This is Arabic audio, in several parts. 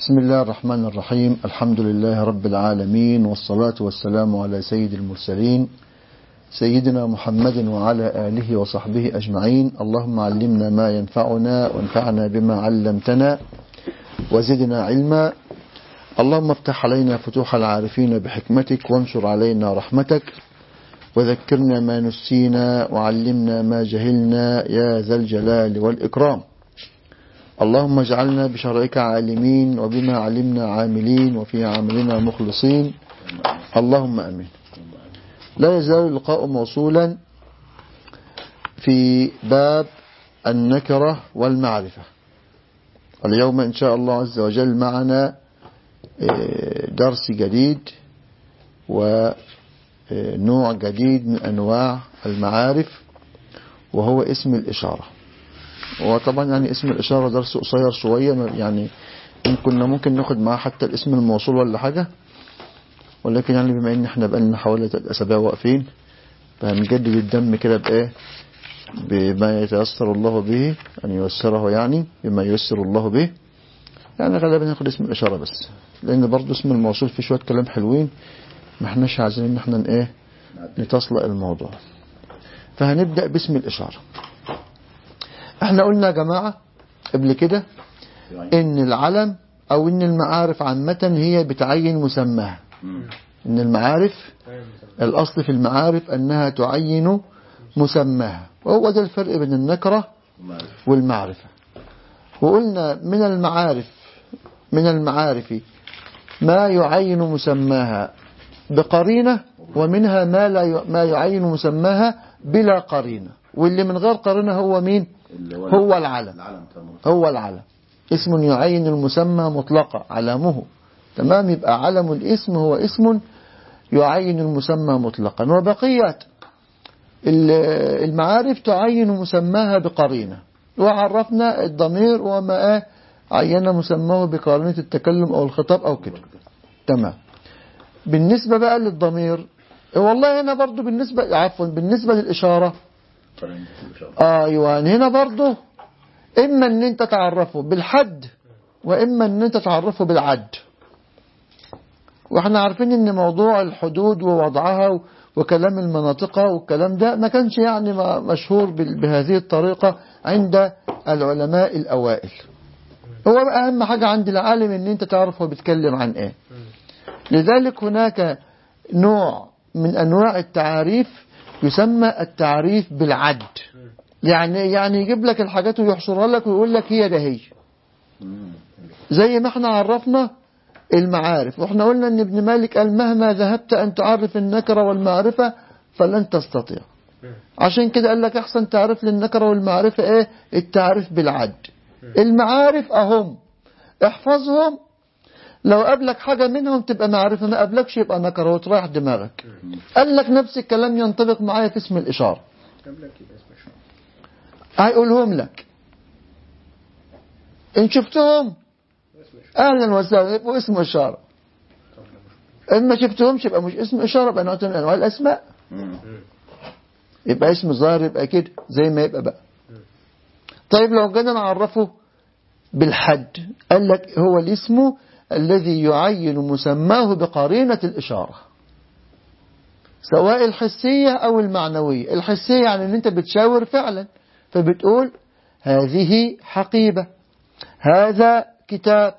بسم الله الرحمن الرحيم. الحمد لله رب العالمين، والصلاة والسلام على سيد المرسلين سيدنا محمد وعلى آله وصحبه أجمعين. اللهم علمنا ما ينفعنا وانفعنا بما علمتنا وزدنا علما. اللهم افتح علينا فتوح العارفين بحكمتك، وانشر علينا رحمتك، وذكرنا ما نسينا وعلمنا ما جهلنا يا ذا الجلال والإكرام. اللهم اجعلنا بشرعك عالمين، وبما علمنا عاملين، وفي عملنا مخلصين، اللهم أمين. لا يزال اللقاء موصولا في باب النكرة والمعرفة. اليوم إن شاء الله عز وجل معنا درس جديد ونوع جديد من أنواع المعارف، وهو اسم الإشارة. وطبعا يعني اسم الإشارة درس قصير شوية، يعني ممكن ناخد معاه حتى الاسم الموصول ولا حاجة، ولكن يعني بما ان احنا بقالنا حوالي 3 أسابيع واقفين، فهنجدد الدم كده بإيه؟ بما يتيسر الله به، أن ييسره يعني بما ييسر الله به. يعني غالبا ناخد اسم الإشارة بس، لأن برضو اسم الموصول فيه شوية كلام حلوين، ما احناش عايزين ان احنا نتصلق الموضوع. فهنبدأ باسم الإشارة. احنا قلنا يا جماعة قبل كده ان العلم او ان المعارف عامة هي بتعين مسماها. ان المعارف الاصل في المعارف انها تعين مسماها، وهو ده الفرق بين النكرة والمعرفة. وقلنا من المعارف ما يعين مسماها بقرينة، ومنها ما يعين مسماها بلا قرينة. واللي من غير قرينة هو مين؟ هو العلم. اسم يعين المسمى مطلقا، علامه. تمام. يبقى علم الاسم هو اسم يعين المسمى مطلقا. وبقية المعارف تعين مسماها بقرينة، وعرفنا الضمير وما عين مسماه بقرينة التكلم أو الخطاب أو كده. تمام. بالنسبة بقى للضمير، والله هنا برضو بالنسبة للإشارة، أيوة هنا برضو إما أن أنت تعرفه بالحد، وإما أن أنت تعرفه بالعد. وإحنا عارفين أن موضوع الحدود ووضعها وكلام المناطق والكلام ده ما كانش يعني مشهور بهذه الطريقة عند العلماء الأوائل. هو أهم حاجة عند العالم أن أنت تعرف هو بيتكلم عن إيه. لذلك هناك نوع من أنواع التعاريف يسمى التعريف بالعد. يعني يجيب لك الحاجات ويحصرها لك ويقول لك هي ده هي. زي ما احنا عرفنا المعارف، واحنا قلنا ان ابن مالك قال مهما ذهبت ان تعرف النكرة والمعرفة فلن تستطيع. عشان كده قال لك احسن تعرف للنكرة والمعرفة ايه؟ التعريف بالعد. المعارف اهم احفظهم، لو قابلك حاجة منهم تبقى معرفة، ما قابلكش يبقى نكرة وتريح دماغك. قال لك نفس الكلام ينطبق معايا في اسم الإشارة. هيقولهم لك إن شفتهم أهلا وسهلا يبقوا اسم إشارة، إن ما شفتهمش يبقى مش اسم إشارة، يبقى نوع من أنواع الأسماء. يبقى اسم ظاهر، يبقى كده زي ما يبقى بقى. طيب لو جينا نعرفه بالحد، قال لك هو الاسم الذي يعين مسماه بقرينة الإشارة، سواء الحسية أو المعنوية. الحسية يعني أن أنت بتشاور فعلا، فبتقول هذه حقيبة، هذا كتاب،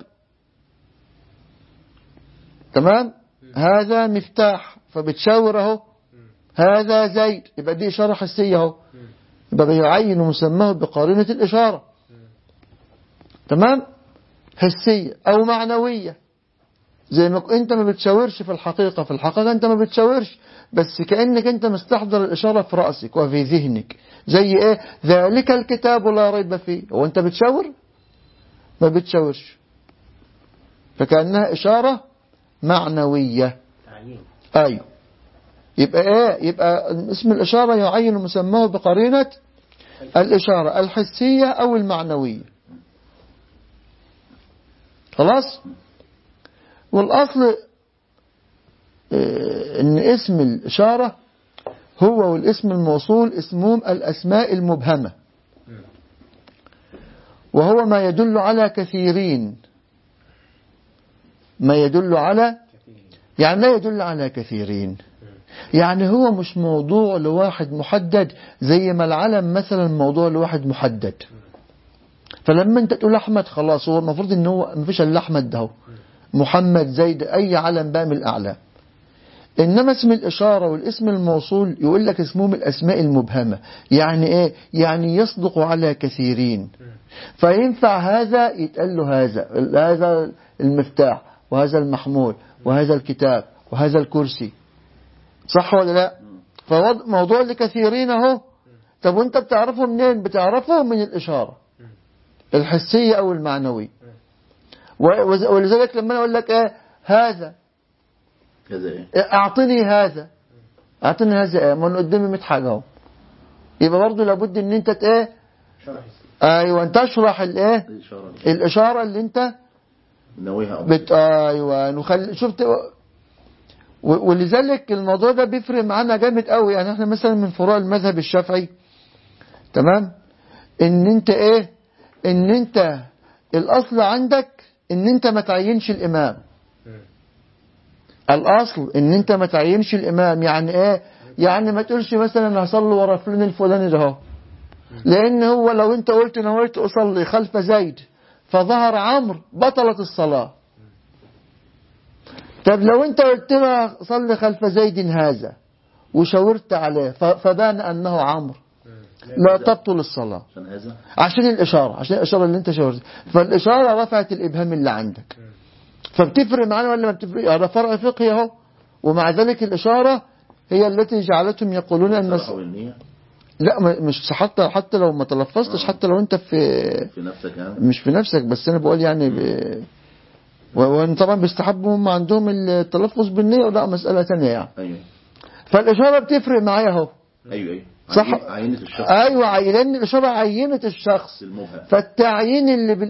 تمام، هذا مفتاح، فبتشاور اهو، هذا زيد، يبقى دي إشارة حسية اهو، يبقى بيعين مسماه بقرينة الإشارة. تمام. حسية أو معنوية، زي ما انت ما بتشاورش في الحقيقة انت ما بتشاورش، بس كأنك انت مستحضر الإشارة في رأسك وفي ذهنك. زي ايه؟ ذلك الكتاب لا ريب فيه. هو انت بتشاور؟ ما بتشاورش، فكأنها إشارة معنوية. ايوه. يبقى ايه؟ يبقى اسم الإشارة يعين مسماه بقرينة الإشارة الحسية أو المعنوية. خلاص. والأصل إن اسم الإشارة هو والاسم الموصول اسمهم الأسماء المبهمة، وهو ما يدل على كثيرين ما يدل على، يعني لا يدل على كثيرين. يعني هو مش موضوع لواحد محدد زي ما العلم مثلا موضوع لواحد محدد. فلما انت تقول أحمد خلاص هو المفروض ان هو مفيش الا أحمد ده، محمد زيد أي علم بقى من الأعلام. إنما اسم الإشارة والاسم الموصول يقول لك اسمهم الأسماء المبهمة. يعني إيه؟ يعني يصدق على كثيرين، فينفع هذا يتقال له هذا المفتاح، وهذا المحمول، وهذا الكتاب، وهذا الكرسي. صح ولا لا؟ فموضوع لكثيرين اهو. طب وانت بتعرفه منين؟ بتعرفه من الإشارة الحسية أو المعنوية. ولذلك لما أنا أقول لك إيه هذا، أعطني هذا، أعطني هذا إيه؟ ما أنا قدامي 100 حاجة أهو. يبقى برضه لابد إن أنت إيه؟ أيوة أنت تشرح الإيه؟ الإشارة اللي أنت أيوة شفت. ولذلك الموضوع ده بيفرق معانا جامد قوي. يعني احنا مثلا من فروع المذهب الشافعي، تمام، ان انت ايه، ان انت الاصل عندك ان انت ما تعينش الامام. الاصل ان انت ما تعينش الامام. يعني ايه؟ يعني ما تقولش مثلا انا هصلي ورا فلان الفلاني ده اهو، لان هو لو انت قلت نويت اصلي خلف زيد فظهر عمرو بطلت الصلاة. طب لو انت قلت له صلي خلف زيد هذا وشاورت عليه فبان انه عمرو، لا تبطل الصلاة. عشان الإشارة اللي انت شاورت. فالإشارة رفعت الإبهام اللي عندك. فبتفرق معنا ولا ما بتفرق؟ هذا فرع فقهي اهو. ومع ذلك الإشارة هي التي جعلتهم يقولون أن لا مش حتى لو ما تلفظتش، حتى لو انت في نفسك يعني. مش في نفسك، بس انا بقول يعني وان طبعا بيستحبوا هم عندهم التلفظ بالنية، ولا مسألة ثانيه يعني. ايوه. فالإشارة بتفرق معايا اهو. ايوه صح. عينة الشخص. ايوه لان الإشارة عينة الشخص. فالتعيين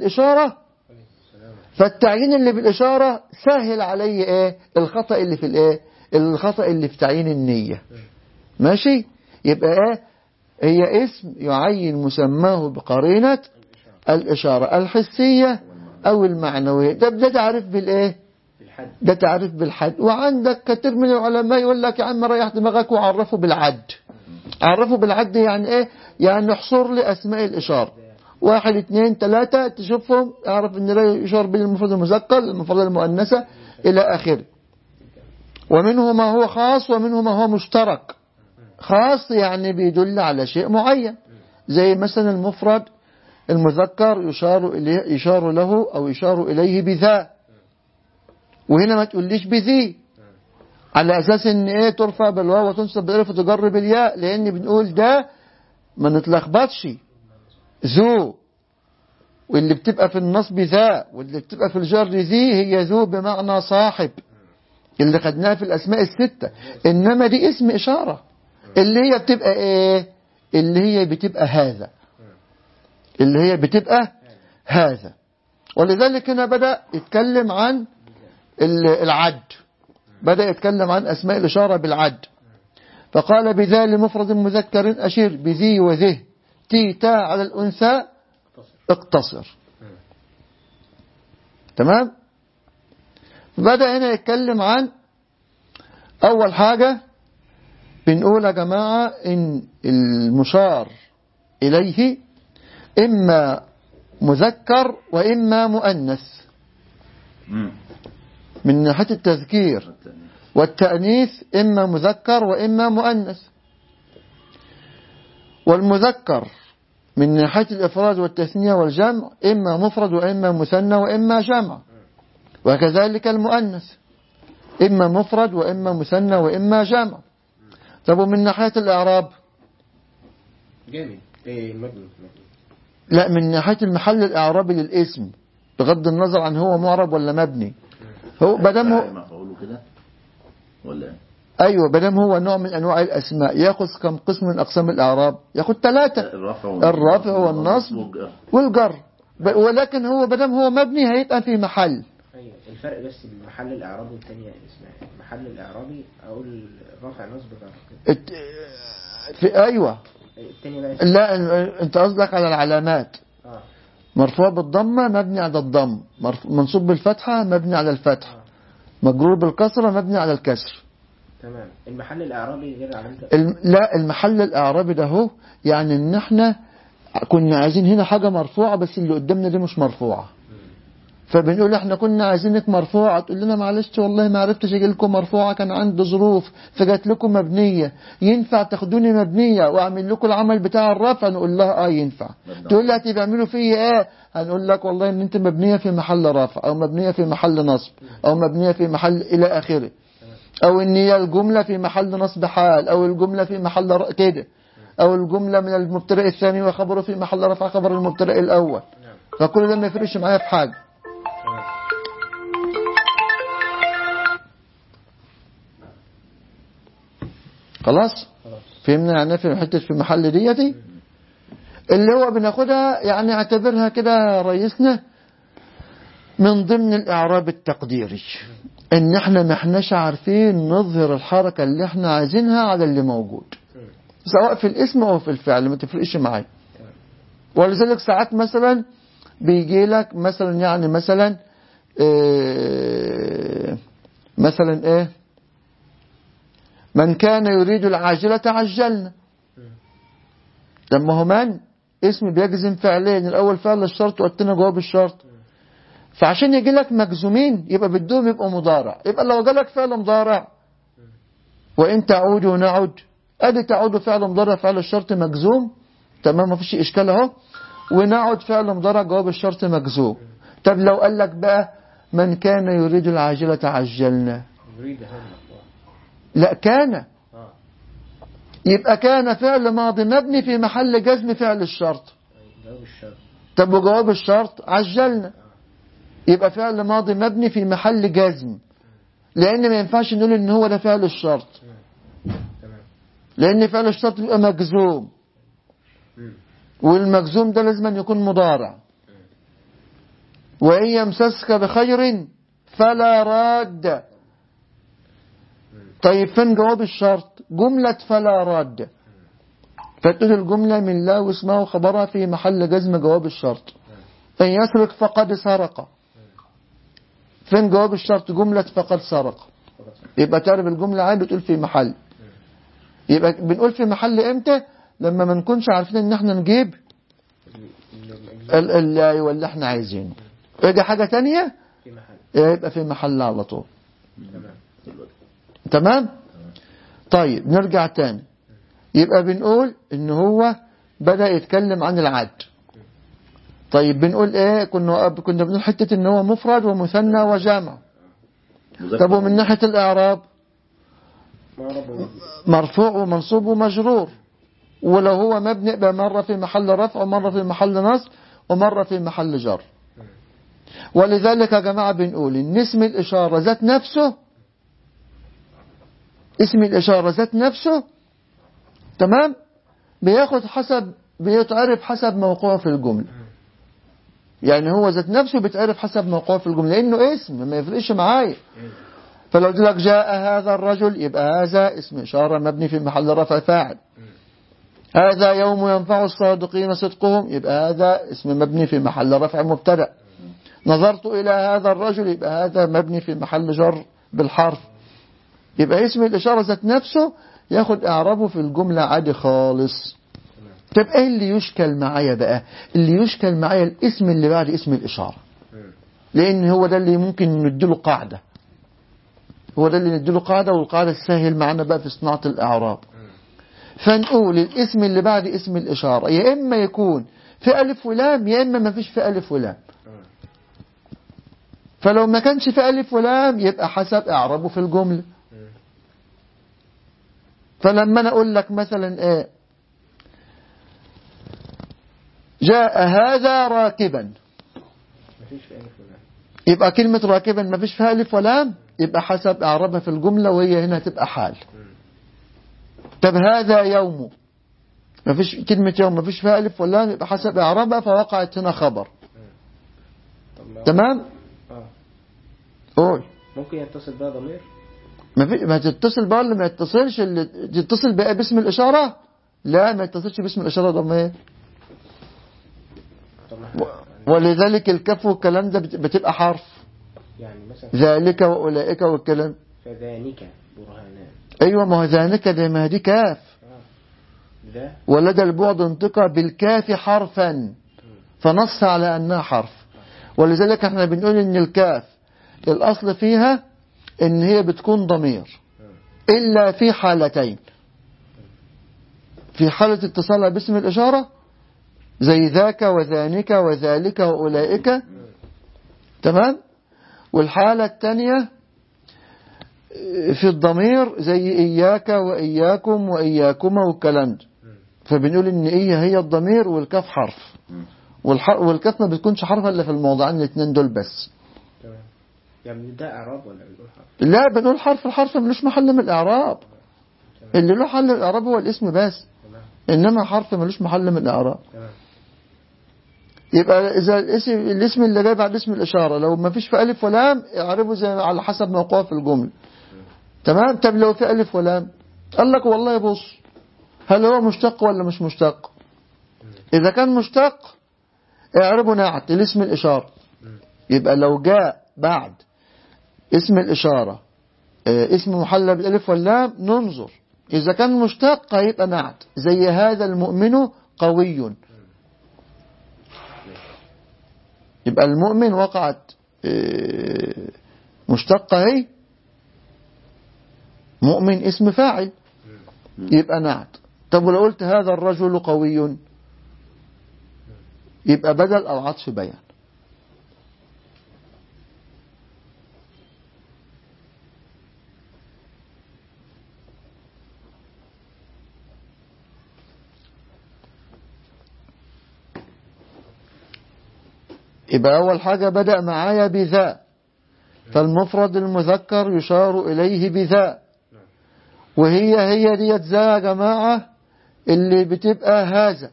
اللي بالإشارة سهل علي ايه الخطأ اللي في الايه، الخطأ اللي في تعيين النية. ماشي. يبقى ايه؟ هي اسم يعين مسماه بقرينة الإشارة الحسية أو المعنوية. ده تعرف بالإيه؟ ده تعرف بالحد. وعندك كثير من العلماء يقول لك يا عم ريح دماغك وعرفوا بالعد. عرفوا بالعد يعني إيه؟ يعني احصر لي أسماء الإشارة 1 2 3 تشوفهم، اعرف إن لا يشار بالمفرد المذكر، المفرد المؤنثة إلى آخره. ومنه ما هو خاص ومنه ما هو مشترك. خاص يعني بيدل على شيء معين، زي مثلا المفرد المذكر يشار له أو يشار إليه بذا، وهنا ما تقوليش بذي، على أساس إن إيه ترفع بالواو وتنصب بالألف وتجر بالياء، لأن بنقول ده ما نتلخبطش. ذو، واللي بتبقى في النصب ذا، واللي بتبقى في الجر ذي، هي ذو بمعنى صاحب اللي خدناها في الأسماء الستة. إنما دي اسم إشارة اللي هي بتبقى إيه؟ اللي هي بتبقى هذا، اللي هي بتبقى هذا. ولذلك هنا بدأ يتكلم عن العد، بدأ يتكلم عن أسماء الإشارة بالعد. فقال بذا لمفرد مذكر أشير بذي وذه تي تا على الأنثى اقتصر. تمام. بدأ هنا يتكلم عن أول حاجة بنقول يا جماعة إن المشار إليه إما مذكر وإما مؤنث من ناحية التذكير، والتأنيث إما مذكر وإما مؤنث. والمذكر من ناحية الإفراد والتثنية والجمع إما مفرد وإما مثنى وإما جمع، وكذلك المؤنث إما مفرد وإما مثنى وإما جمع. طب ومن ناحية الإعراب جامد مبني. لا، من ناحية المحل الإعرابي للاسم بغض النظر عن هو معرب ولا مبني. هو بدم هو كده ولا ايوه، بدم هو نوع من انواع الاسماء ياخذ كم قسم من اقسام الاعراب؟ ياخذ 3: الرفع والنصب والجر. ولكن هو بدم هو مبني هيبقى في محل. ايوه الفرق بس بين محل الاعرابي والثانيه اسمها محل الاعرابي اقول رفع نصب جر في ايوه الثاني بقى لا انت قصدك على العلامات. مرفوع بالضمة مبني على الضم، منصوب بالفتحة مبني على الفتح، مجرور بالكسرة مبني على الكسر. تمام. المحل الإعرابي غير علامة لا، المحل الإعرابي ده هو يعني ان احنا كنا عايزين هنا حاجة مرفوعة بس اللي قدامنا دي مش مرفوعة، فبنقول احنا كنا عايزينك مرفوعة، تقول لنا معلش والله ما عرفتش اجي لكم مرفوعة، كان عندي ظروف فجات لكم مبنية، ينفع تاخدوني مبنية واعمل لكم العمل بتاع الرفع؟ نقول لها ينفع. تقول لي هتعملوا فيا ايه؟ هنقول لك والله ان انت مبنية في محل رفع او مبنية في محل نصب او مبنية في محل الى اخره، او ان هي الجملة في محل نصب حال، او الجملة في محل كده، او الجملة من المبتدأ الثاني وخبره في محل رفع خبر المبتدأ الاول. فكل ده ما يفرقش معايا في حاجة. خلاص فهمنا يعني في حتة في محل ديتي اللي هو بناخدها، يعني اعتبرها كده رئيسنا من ضمن الإعراب التقديري، ان احنا ما احناش عارفين نظهر الحركة اللي احنا عايزينها على اللي موجود سواء في الاسم او في الفعل، ما تفرقش معايا. ولذلك ساعات مثلا بيجي لك مثلا يعني مثلا مثلا ايه، من كان يريد العاجلة عجلنا. طب ما هو من اسم بيجزم فعلين، الاول فعل الشرط والثاني جواب الشرط، فعشان يجي لك مجزومين يبقى بدهم يبقى مضارع. يبقى لو جالك فعل مضارع وان تعود ونعد، ادي تعود فعل مضارع فعل الشرط مجزوم، تمام ما فيش اشكال اهو، ونعد فعل مضارع جواب الشرط مجزوم. طب لو قال لك بقى من كان يريد العاجلة عجلنا، لا كان، يبقى كان فعل ماضي مبني في محل جزم فعل الشرط. طب وجواب الشرط عجلنا، يبقى فعل ماضي مبني في محل جزم، لان ما ينفعش نقول ان هو ده فعل الشرط، لان فعل الشرط يبقى مجزوم، والمجزوم ده لازم أن يكون مضارع. وإن يمسسك بخير فلا راد. طيب فين جواب الشرط؟ جملة فلا راد، فتقول الجملة من لا واسمها وخبرها في محل جزم جواب الشرط. إن يسرق فقد سرق، فين جواب الشرط؟ جملة فقد سرق. يبقى تعرف الجملة عين بتقول في محل. يبقى بنقول في محل امتى؟ لما ما نكونش عارفين ان احنا نجيب اللي احنا عايزينه. يجي حاجة تانية يبقى في محل على طول. تمام. طيب نرجع تاني، يبقى بنقول ان هو بدأ يتكلم عن العد. طيب بنقول ايه؟ كنا بنقول حتة ان هو مفرد ومثنى وجمع. طب ومن ناحية الاعراب مرفوع ومنصوب ومجرور، ولو هو مبني يبقى مرة في محل رفع ومرة في محل نصب ومرة في محل جر. ولذلك يا جماعة بنقول ان اسم الإشارة ذات نفسه، اسم الإشارة ذات نفسه تمام بياخد حسب، بيتعرف حسب موقعه في الجملة. يعني هو ذات نفسه بيتعرف حسب موقعه في الجملة لأنه اسم ما يفرقش معايا. فلو قلت لك جاء هذا الرجل يبقى هذا اسم إشارة مبني في محل رفع فاعل. هذا يوم ينفع الصادقين صدقهم يبقى هذا اسم مبني في محل رفع مبتدأ. نظرت إلى هذا الرجل يبقى هذا مبني في محل جر بالحرف. يبقى اسم الإشارة ذات نفسه ياخد إعرابه في الجملة عادي خالص. طب ايه اللي يشكل معايا بقى؟ اللي يشكل معايا الاسم اللي بعد اسم الإشارة، لأن هو ده اللي ممكن نديله قاعدة، هو ده اللي نديله قاعدة، والقاعدة تسهل معنا بقى في صناعة الإعراب. فنقول الاسم اللي بعد اسم الإشارة يا إما يكون في ألف ولام يا إما ما فيش في ألف ولام. فلو ما كانش في ألف ولام يبقى حسب إعرابه في الجملة. فلما أنا أقول لك مثلا إيه جاء هذا راكبا، يبقى كلمة راكبا ما فيش فيها ألف ولام، يبقى حسب إعرابها في الجملة وهي هنا تبقى حال. طب هذا يوم، ما فيش كلمة يوم ما فيش فيها ألف ولام، يبقى حسب إعرابها فوقعت هنا خبر. تمام. قول. ممكن يتصل بها ضمير؟ ما تتصل بقى ولا ما يتصلش؟ اللي تتصل بقى باسم الإشارة لا ما يتصلش باسم الإشارة ضمير. ولذلك الكاف والكلام ده بتبقى حرف، يعني مثلا ذلك وأولئك والكلام. فذانك برهانان. أيوة، ما هو ذلك ده، ما دي كاف. ده ولدى البعد انطق بالكاف حرفا، فنص على أنها حرف. ولذلك احنا بنقول ان الكاف الأصل فيها ان هي بتكون ضمير إلا في حالتين: في حالة اتصالها باسم الإشارة زي ذاك وذانك وذلك وأولئك، تمام، والحالة الثانية في الضمير زي إياك وإياكم وإياكما والكلام ده. فبنقول إن إيه هي الضمير والكاف حرف، والكاف ما بتكونش حرف إلا في الموضعين الاثنين دول بس. تمام. يعني ده إعراب ولا بنقول حرف؟ لا، بنقول حرف. الحرف ملوش محل من الإعراب. اللي له محل الإعراب هو الاسم بس. تمام. إنما حرف ملوش محل من الإعراب. تمام. يبقى إذا الاسم اللي جاي بعد اسم الإشارة لو ما فيش في ألف ولام اعربه زي على حسب موقعه في الجملة. تمام. طب لو في ألف ولام قال لك والله بص، هل هو مشتق ولا مش مشتق؟ إذا كان مشتق اعربه نعت لاسم الإشارة. يبقى لو جاء بعد اسم الإشارة اسم محلى بالألف واللام ننظر، إذا كان مشتق هيبقى نعت زي هذا المؤمن قوي. يبقى المؤمن وقعت مشتقة، هي مؤمن اسم فاعل يبقى نعت. طب ولو قلت هذا الرجل قوي يبقى بدل أو عطف بيان. يبقى أول حاجة بدأ معايا بذا، فالمفرد المذكر يشار إليه بذا، وهي ديت ذا يا جماعة اللي بتبقى هذا.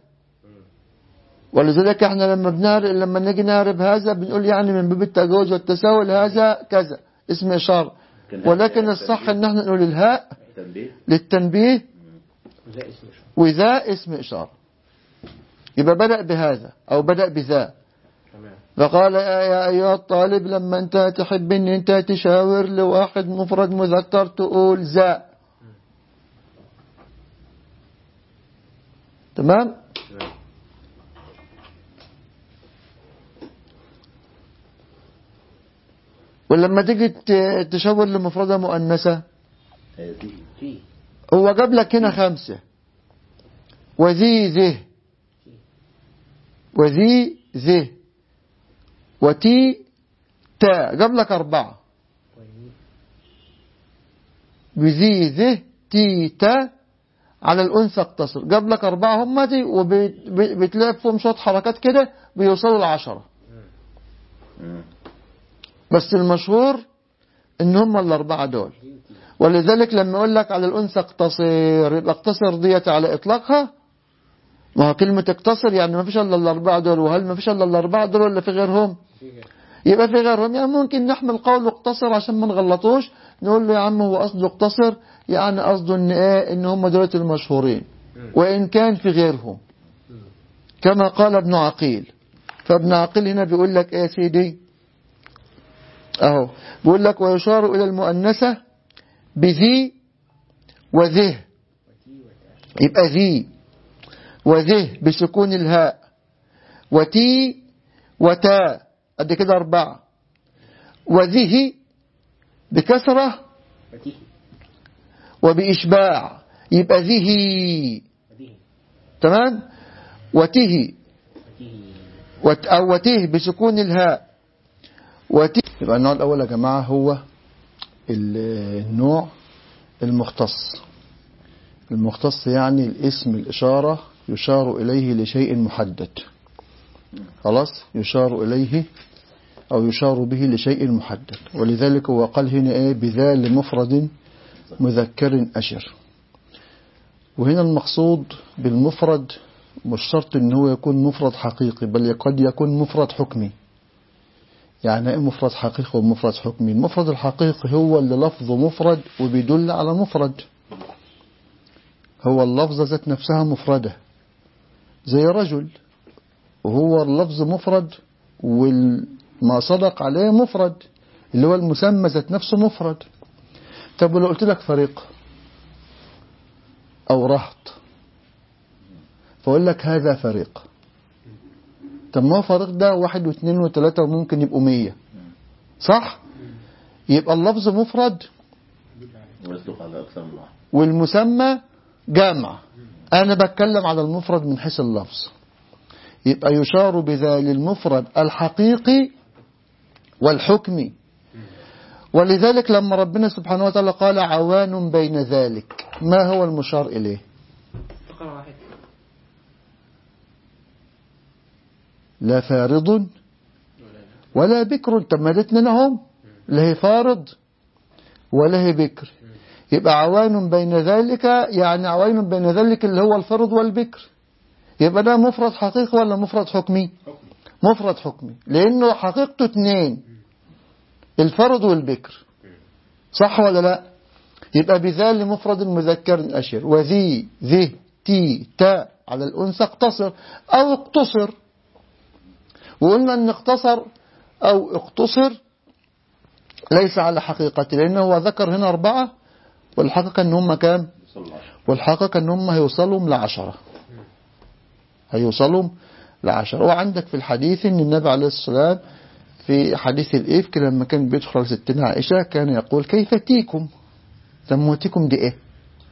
ولذلك احنا لما نيجي نعرب هذا بنقول يعني من باب التجاوز والتساهل هذا كذا اسم إشارة، ولكن الصح ان احنا نقول الهاء للتنبيه وذا اسم إشارة. يبقى بدأ بهذا أو بدأ بذا. فقال يا أيها الطالب لما أنت تحب أن أنت تشاور لواحد مفرد مذكر تقول ذا. تمام. ولما تيجي تشاور لمفردة مؤنثة هو جاب لك هنا 5: وذي ذه وذي ذه وتي تا، جاب لك 4: بذي ذه تي تا على الأنثى اقتصر، جاب لك 4 هم دي، وبتلاقي فيهم شوية حركات كده بيوصلوا ل10. بس المشهور ان هم ال4 دول. ولذلك لما يقول لك على الأنثى اقتصر يبقى اقتصر ديت على إطلاقها. ما هو كلمة اقتصر يعني ما فيش الا ال4 دول، وهل ما فيش الا ال4 دول ولا في غيرهم؟ يبقى في غيرهم. يعني ممكن نحمل قول اقتصر عشان ما نغلطوش، نقول له يا عم هو قصده اقتصر يعني قصده ان ايه، ان هم دول المشهورين، وان كان في غيرهم كما قال ابن عقيل. فابن عقيل هنا بيقول لك ايه يا سيدي اهو، بيقول لك ويشار الى المؤنثة بذي وذه، يبقى ذي وذه بسكون الهاء، وتي وتا، قد كده 4، وذه بكسرة وبإشباع يبقى ذه. تمام. وته أو وته بسكون الهاء وته. يبقى النوع الأول يا جماعة هو النوع المختص. المختص يعني الاسم الإشارة يشار إليه لشيء محدد، خلاص، يشار إليه أو يشار به لشيء محدد. ولذلك هو قال هنا إيه بذا لمفرد مذكر أشر. وهنا المقصود بالمفرد مش شرط إن هو يكون مفرد حقيقي، بل قد يكون مفرد حكمي. يعني إيه مفرد حقيقي ومفرد حكمي؟ المفرد الحقيقي هو اللي لفظه مفرد وبيدل على مفرد، هو اللفظة ذات نفسها مفردة زي رجل، وهو اللفظ مفرد وما صدق عليه مفرد اللي هو المسمى ذات نفسه مفرد. طب ولو قلت لك فريق أو رهط فأقول لك هذا فريق، طب ما هو فريق ده 1 و2 و3 وممكن يبقوا 100 صح؟ يبقى اللفظ مفرد والمسمى جامع. أنا بتكلم على المفرد من حيث اللفظ، يبقى يشار بذا للمفرد الحقيقي والحكمي. ولذلك لما ربنا سبحانه وتعالى قال عوان بين ذلك، ما هو المشار إليه؟ فقرة واحدة. لا فارض ولا بكر. طب ما الاثنين هم، لا هي فارض ولا هي بكر. يبقى عوان بين ذلك، يعني عوان بين ذلك اللي هو الفرض والبكر. يبقى ده مفرد حقيقي ولا مفرد حكمي؟ مفرد حكمي، لأنه حقيقته 2، الفرض والبكر، صح ولا لا؟ يبقى بذال مفرد مذكر أشر، وذي ذي تي تا على الأنثى اقتصر أو اقتصر. وقلنا أن اقتصر أو اقتصر ليس على حقيقته، لأنه هو ذكر هنا 4 والحقيقة أن هم كام؟ والحقيقة أن هم هيوصلوا ل10، هيوصلوا ل10. وعندك في الحديث أن النبي عليه الصلاة والسلام في حديث الإفك لما كان بيدخل ستنا عائشة كان يقول كيف تيكم؟ سموتكم دي إيه؟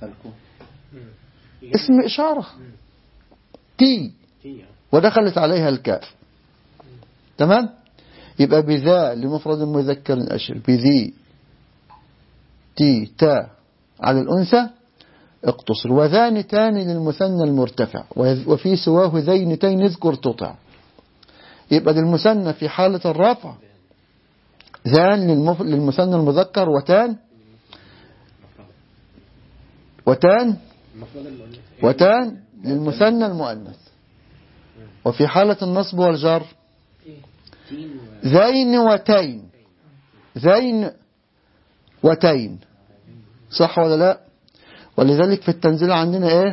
اسم إشارة تي ودخلت عليها الكاف، تمام؟ يبقى بذا لمفرد مذكر أشر، بذي تي تا على الأنثى اقتصر، وذان تان للمثنى المرتفع، وفي سواه ذين تين اذكر تطع. يبقى للمثنى في حالة الرفع ذان للمثنى المذكر وتان للمثنى المؤنث. وفي حالة النصب والجر ذين وتين، صح ولا لا؟ ولذلك في التنزيل عندنا ايه؟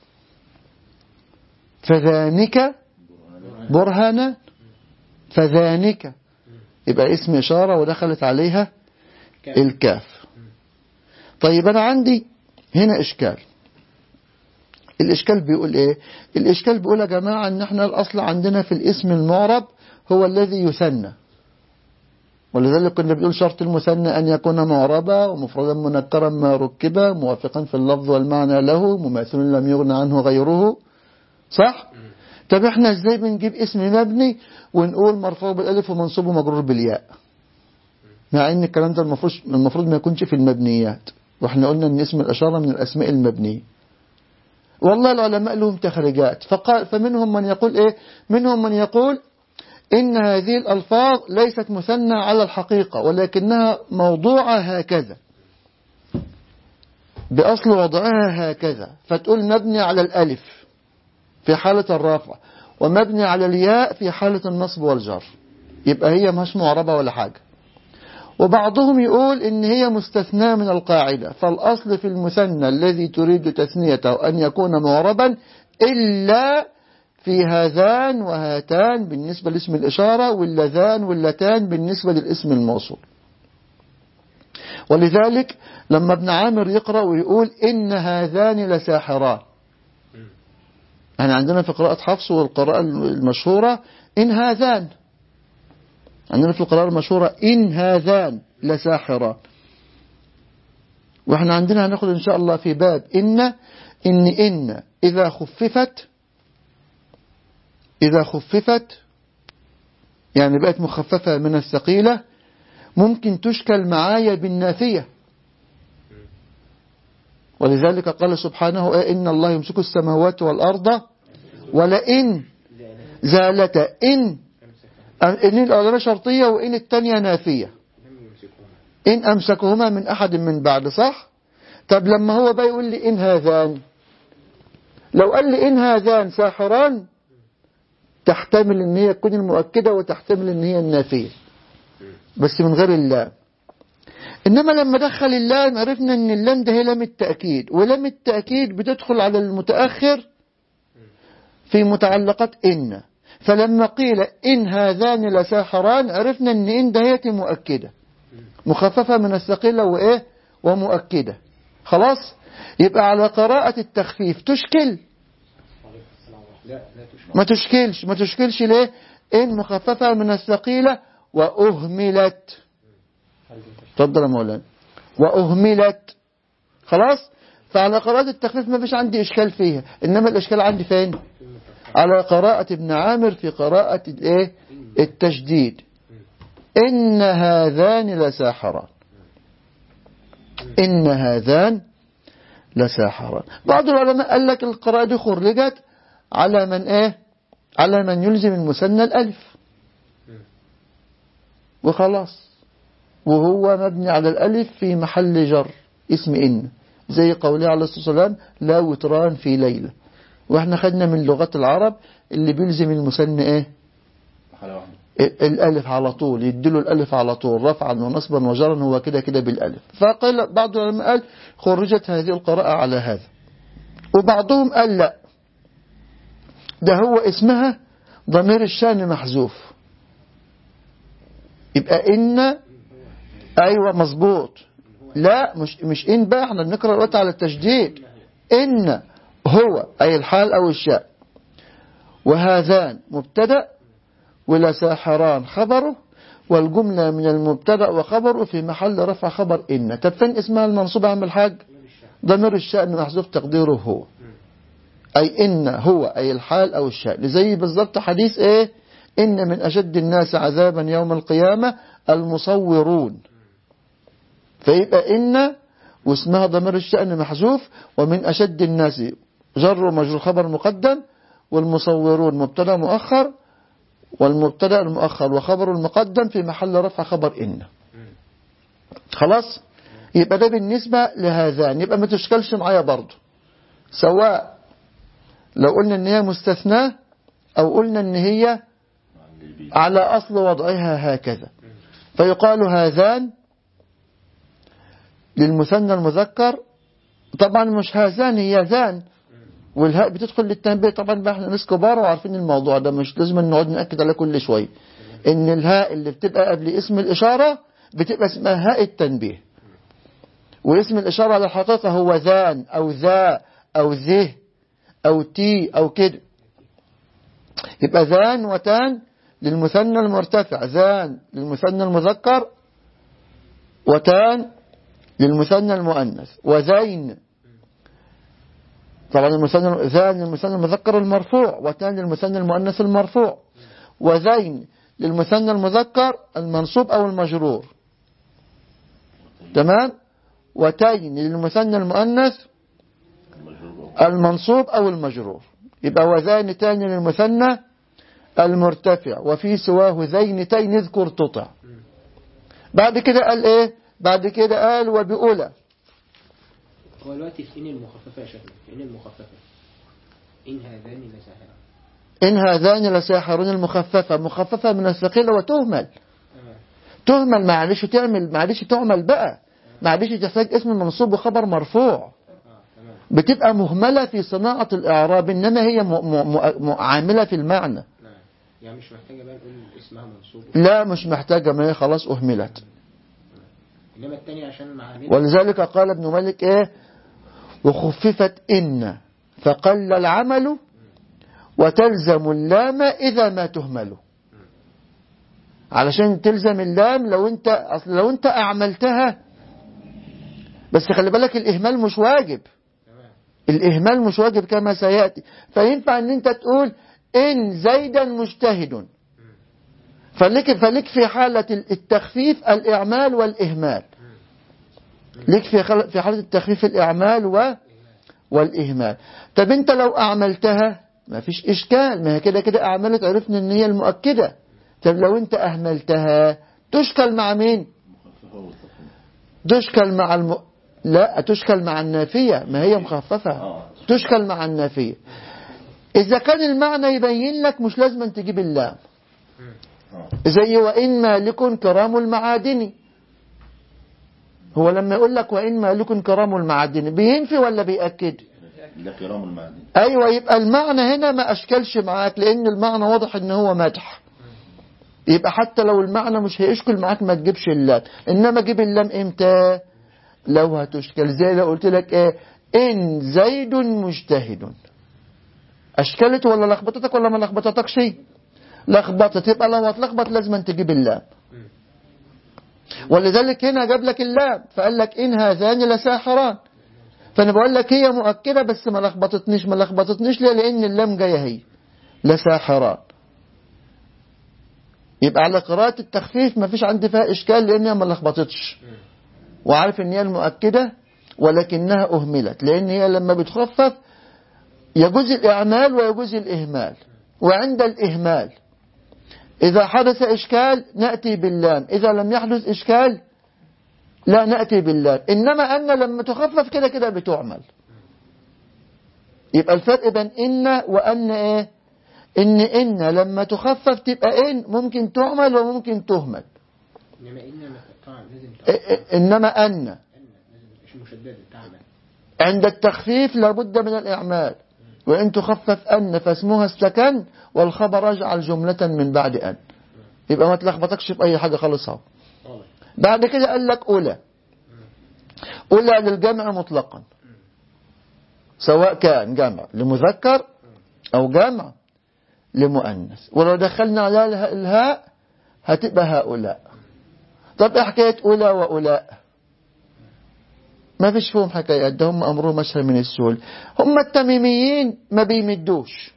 فذانك برهانا، فذانك يبقى اسم إشارة ودخلت عليها الكاف. طيب أنا عندي هنا إشكال. الإشكال بيقول إيه؟ الإشكال بيقول يا جماعة أن احنا الأصل عندنا في الاسم المعرب هو الذي يثنى، ولذلك كنا بنقول شرط المثنى أن يكون معربا ومفردا منكرا ما ركب موافقا في اللفظ والمعنى له مماثل لم يغن عنه غيره، صح؟ طب احنا ازاي بنجيب اسم مبني ونقول مرفوع بالالف ومنصوب ومجرور بالياء، مع ان الكلام ده المفروض ما يكونش في المبنيات، واحنا قلنا ان اسم الاشاره من الاسماء المبنيه. والله العلماء لهم تخريجات، فمنهم من يقول ايه؟ منهم من يقول ان هذه الالفاظ ليست مثنى على الحقيقه ولكنها موضوعه هكذا باصل وضعها هكذا، فتقول مبني على الالف في حالة الرفع ومبني على الياء في حالة النصب والجر، يبقى هي مش معربة ولا حاجة. وبعضهم يقول إن هي مستثناة من القاعدة، فالأصل في المثنى الذي تريد تثنيته أن يكون معربا إلا في هذان وهاتان بالنسبة لاسم الإشارة، واللذان واللتان بالنسبة للاسم الموصول. ولذلك لما ابن عامر يقرأ ويقول إن هذان لساحران، احنا عندنا في قراءة حفص والقراءة المشهورة إن هذان، عندنا في القراءة المشهورة إن هذان لساحران. واحنا عندنا هناخد إن شاء الله في باب إن إذا خففت يعني بقت مخففة من الثقيلة ممكن تشكل معايا بالنافية. ولذلك قال سبحانه إن الله يمسك السماوات والأرض ولئن زالتا. إن الأولى شرطية وإن الثانية نافية، إن أمسكهما من أحد من بعد، صح؟ طب لما هو بقى يقول لي إن هذان، لو قال لي إن هذان ساحران تحتمل إن هي تكون المؤكدة وتحتمل إن هي النافية بس من غير اللام. إنما لما دخل اللام عرفنا إن اللام ده هي لام التأكيد، ولام التأكيد بتدخل على المتأخر في متعلقات إن، فلما قيل إن هذان لساحران عرفنا أن إن دهية مؤكدة مخففة من الثقيلة وإيه ومؤكدة. خلاص يبقى على قراءة التخفيف تشكل؟ ما تشكلش ليه؟ إن مخففة من الثقيلة وأهملت. تفضل يا مولانا. وأهملت. خلاص. فعلى قراءة التخفيف ما فيش عندي إشكال فيها، إنما الإشكال عندي فين؟ على قراءة ابن عامر في قراءة إيه؟ التشديد. إن هذان لساحران. إن هذان لساحران. بعض العلماء قال لك القراءة دي خرجت على من إيه؟ على من يلزم المثنى الألف وخلاص، وهو مبني على الألف في محل جر اسم إن، زي قوله عليه الصلاة والسلام لا وتران في ليلة. واحنا خدنا من لغات العرب اللي بيلزم المثنى ايه؟ الألف على طول، يديله الألف على طول رفعا ونصبا وجرا، هو كده كده بالألف. فقال بعض العلماء قال خرجت هذه القراءة على هذا، وبعضهم قال لا، ده هو اسمها ضمير الشأن محذوف، يبقى إن أيوة مظبوط. لا مش إن بقى، احنا بنقرأ الوقت على التشديد. إن هو أي الحال أو الشاء، وهذان مبتدأ ولساحران خبره، والجملة من المبتدأ وخبره في محل رفع خبر إن. طب فين اسمها المنصوب عم الحاج؟ ضمير الشأن محذوف تقديره هو، أي إن هو أي الحال أو الشأن. زي بالضبط حديث إيه؟ إن من أشد الناس عذابا يوم القيامة المصورون. فيبقى إن واسمها ضمير الشأن محذوف، ومن أشد الناس جر ومجرور خبر مقدم، والمصورون مبتدا مؤخر، والمبتدا المؤخر وخبر المقدم في محل رفع خبر إن. خلاص يبقى ده بالنسبة لهذان. يبقى ما تشكلش معايا برضه، سواء لو قلنا ان هي مستثناة او قلنا ان هي على اصل وضعها هكذا. فيقال هذان للمثنى المذكر، طبعا مش هذان، هي ذان، والهاء بتدخل للتنبيه. طبعا بقى احنا ناس كبار وعارفين الموضوع ده، مش لازم نقعد نأكد عليه كل شوية، ان الهاء اللي بتبقى قبل اسم الإشارة بتبقى اسمها هاء التنبيه، واسم الإشارة على الحقيقة هو ذان أو ذا أو ذه أو تي أو كده. يبقى ذان وتان للمثنى المرتفع، ذان للمثنى المذكر، وتان للمثنى المؤنث، وذين طبعا المثنى ذان للمثنى المذكر المرفوع، وتان للمثنى المؤنث المرفوع، وذين للمثنى المذكر المنصوب أو المجرور. تمام. وتين للمثنى المؤنث المنصوب أو المجرور. يبقى وذين تان للمثنى المرتفع، وفي سواه ذينتين اذكر تطع. بعد كده قال ايه؟ بعد كده قال وبأولى. هو دلوقتي في إن المخففة يا شيخنا، في إن المخففة إن هذان لساحران. إن هذان لساحرون المخففة، مخففة من الثقيلة وتهمل. تهمل معلش تعمل بقى، معلش تحتاج اسم منصوب وخبر مرفوع، بتبقى مهملة في صناعة الإعراب، إنما هي عاملة في المعنى. يعني مش محتاجة بقى نقول اسمها منصوب. لا مش محتاجة، ما هي خلاص أهملت. إنما الثانية عشان معاملة. ولذلك قال ابن مالك إيه؟ وخففت إن فقل العمل وتلزم اللام إذا ما تهمل. علشان تلزم اللام لو أنت أعملتها، بس خلي بالك الإهمال مش واجب، الإهمال مش واجب كما سيأتي. فينفع أن أنت تقول إن زيدا مجتهد، فلك في حالة التخفيف الإعمال والإهمال، لك في حالة التخفيف الإعمال والإهمال. طب أنت لو أعملتها ما فيش إشكال، ما هي كده كده أعملت، عرفنا أن هي المؤكدة. طب لو أنت أهملتها تشكل مع مين؟ تشكل مع لا تشكل مع النافية، ما هي مخففة، تشكل مع النافية. إذا كان المعنى يبين لك مش لازم أن تجيب اللام، زي وإن مالك كرام المعادن. هو لما يقول لك وإن مالك كرام المعادن بينفي ولا بيأكد؟ لكرام المعدن. أيوة، يبقى المعنى هنا ما أشكلش معاك، لأن المعنى واضح إن هو مدح. يبقى حتى لو المعنى مش هيشكل معاك ما تجيبش اللام، إنما جيب اللام إمتى؟ لو هتشكل، زي لو قلت لك إيه، إن زيد مجتهد. أشكلت ولا لخبطتك ولا ما لخبطتكش؟ لخبطت. يبقى لو هتلخبط لازم أن تجيب اللام، ولذلك هنا جاب لك اللام فقال لك إن هذان لساحران. فأنا بقول لك هي مؤكدة بس ما لخبطتنيش ليه؟ لأن اللام جاية هي لساحران. يبقى على قراءة التخفيف ما فيش عندي فيها إشكال، لأنها ما لخبطتش، وعارف إن هي المؤكدة ولكنها أهملت، لأن هي لما بتخفف يجوز الإعمال ويجوز الإهمال. وعند الإهمال إذا حدث إشكال نأتي باللام، إذا لم يحدث إشكال لا نأتي باللام. إنما أن لما تخفف كده كده بتعمل. يبقى الفرق بين إن وأن إيه؟ إن لما تخفف تبقى إن ممكن تعمل وممكن تهمل. إنما أن عند التخفيف لابد من الإعمال، وإن تخفف أن فاسمها السكن والخبر يجعل جملة من بعد أن. يبقى ما تلخبطكش في أي حاجة خالص. اهو بعد كده قال لك أولى. أولى للجمع مطلقا، سواء كان جمع لمذكر أو جمع لمؤنث، ولو دخلنا على الهاء هتبقى هؤلاء. طب إيه حكاية أولى وأولاء؟ ما فيش فيهم حكايات، ده هم أمرهم أسهل من السهول. هم التميميين ما بيمدوش،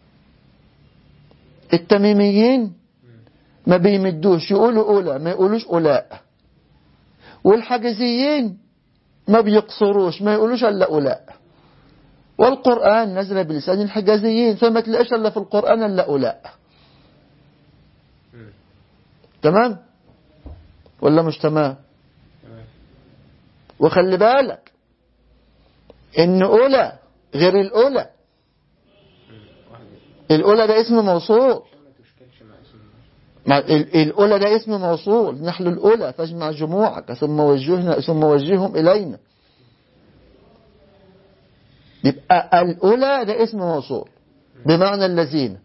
التميميين ما بيمدوش، يقولوا أولى ما يقولوش أولاء. والحجزيين ما بيقصروش، ما يقولوش إلا أولاء. والقرآن نزل بلسان الحجازيين، فما تلاقيش إلا في القرآن إلا أولاء. تمام ولا مش تمام؟ وخلي بالك إن أولى غير الأولى. الأولى ده اسم موصول، الأولى ده اسم موصول، نحن الأولى فاجمع جموعك ثم وجههم إلينا. يبقى الأولى ده اسم موصول بمعنى الذين.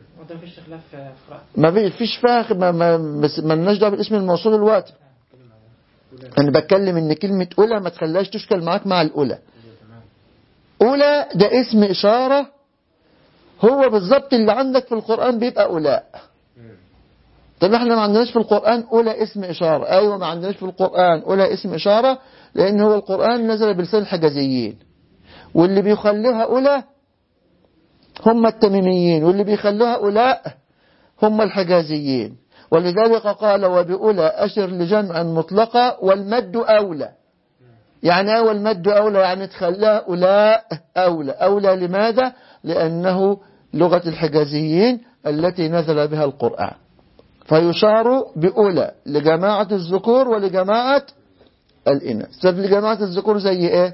ما فيش فيها ما لناش دعوه بالاسم الموصول الوقت. أنا بتكلم إن كلمة أولى ما تخليهاش تشكل معاك مع الأولى. أولى ده اسم إشارة، هو بالضبط اللي عندك في القرآن بيبقى أولاء. طب احنا ما عندناش في القرآن أولى اسم إشارة. أيوة ما عندناش في القرآن أولى اسم إشارة، لأن هو القرآن نزل بلسان الحجازيين، واللي بيخلوها أولى هم التميميين، واللي بيخلوها أولاء هم الحجازيين. ولذلك قال وبأولى أشر لجمع مطلقة والمد أولى. يعني أول المد أولى يعني تخليها أولاء أولى. أولى لماذا؟ لأنه لغة الحجازيين التي نزل بها القرآن، فيشار بأولى لجماعة الذكور ولجماعة الإناث. طب لجماعة الذكور زي إيه؟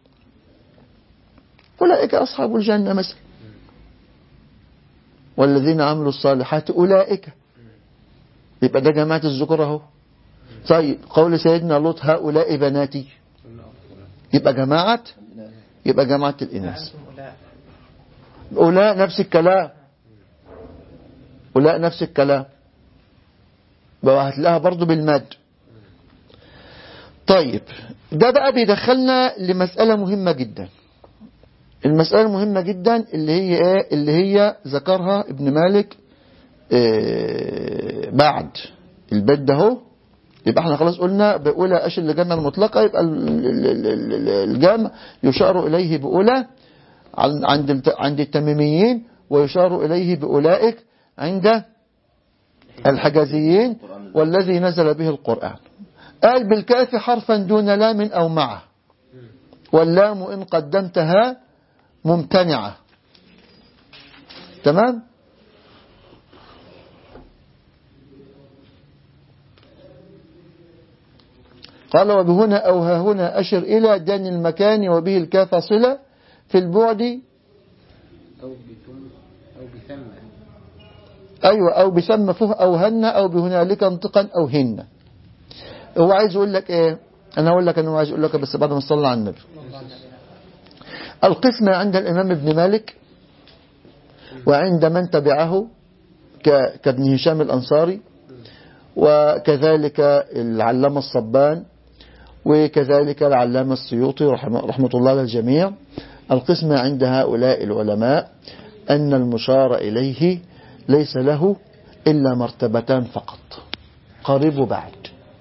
أولئك أصحاب الجنة مثلا، والذين عملوا الصالحات أولئك. يبقى ده جماعة الذكور اهو. طيب قول سيدنا لوط هؤلاء بناتي، يبقى جماعة الإناث. أولاء نفس الكلام، أولاء نفس الكلام، بقى هتلاقيها برضو بالمد. طيب ده بقى بيدخلنا لمسألة مهمة جدا. المسألة المهمة جدا اللي هي ايه؟ اللي هي ذكرها ابن مالك بعد البيت ده هو. يبقى احنا خلاص قلنا بأولى أشر لجمع المطلقة، يبقى الجمع يشار إليه بأولى عند التميميين، ويشار إليه بأولئك عند الحجازيين، والذي نزل به القرآن. قال بالكاف حرفا دون لام أو معه، واللام إن قدمتها ممتنعة. تمام. قال وبهنا أو هاهنا أشر إلى دان المكان وبه الكاف صلة في البعد أو بثم. أيوة أو بثم فه أو هن أو بهنالك انطقا أو هن. هو عايز يقول لك إيه؟ أنا هقول لك أنه عايز يقول لك بس بعد ما صلى على النبي. القسمة عند الإمام ابن مالك وعند من تبعه كابن هشام الأنصاري، وكذلك العلامة الصبان، وكذلك العلامة السيوطي رحمة الله على الجميع. القسمة عند هؤلاء العلماء أن المشار إليه ليس له إلا مرتبتان فقط: قريب وبعيد.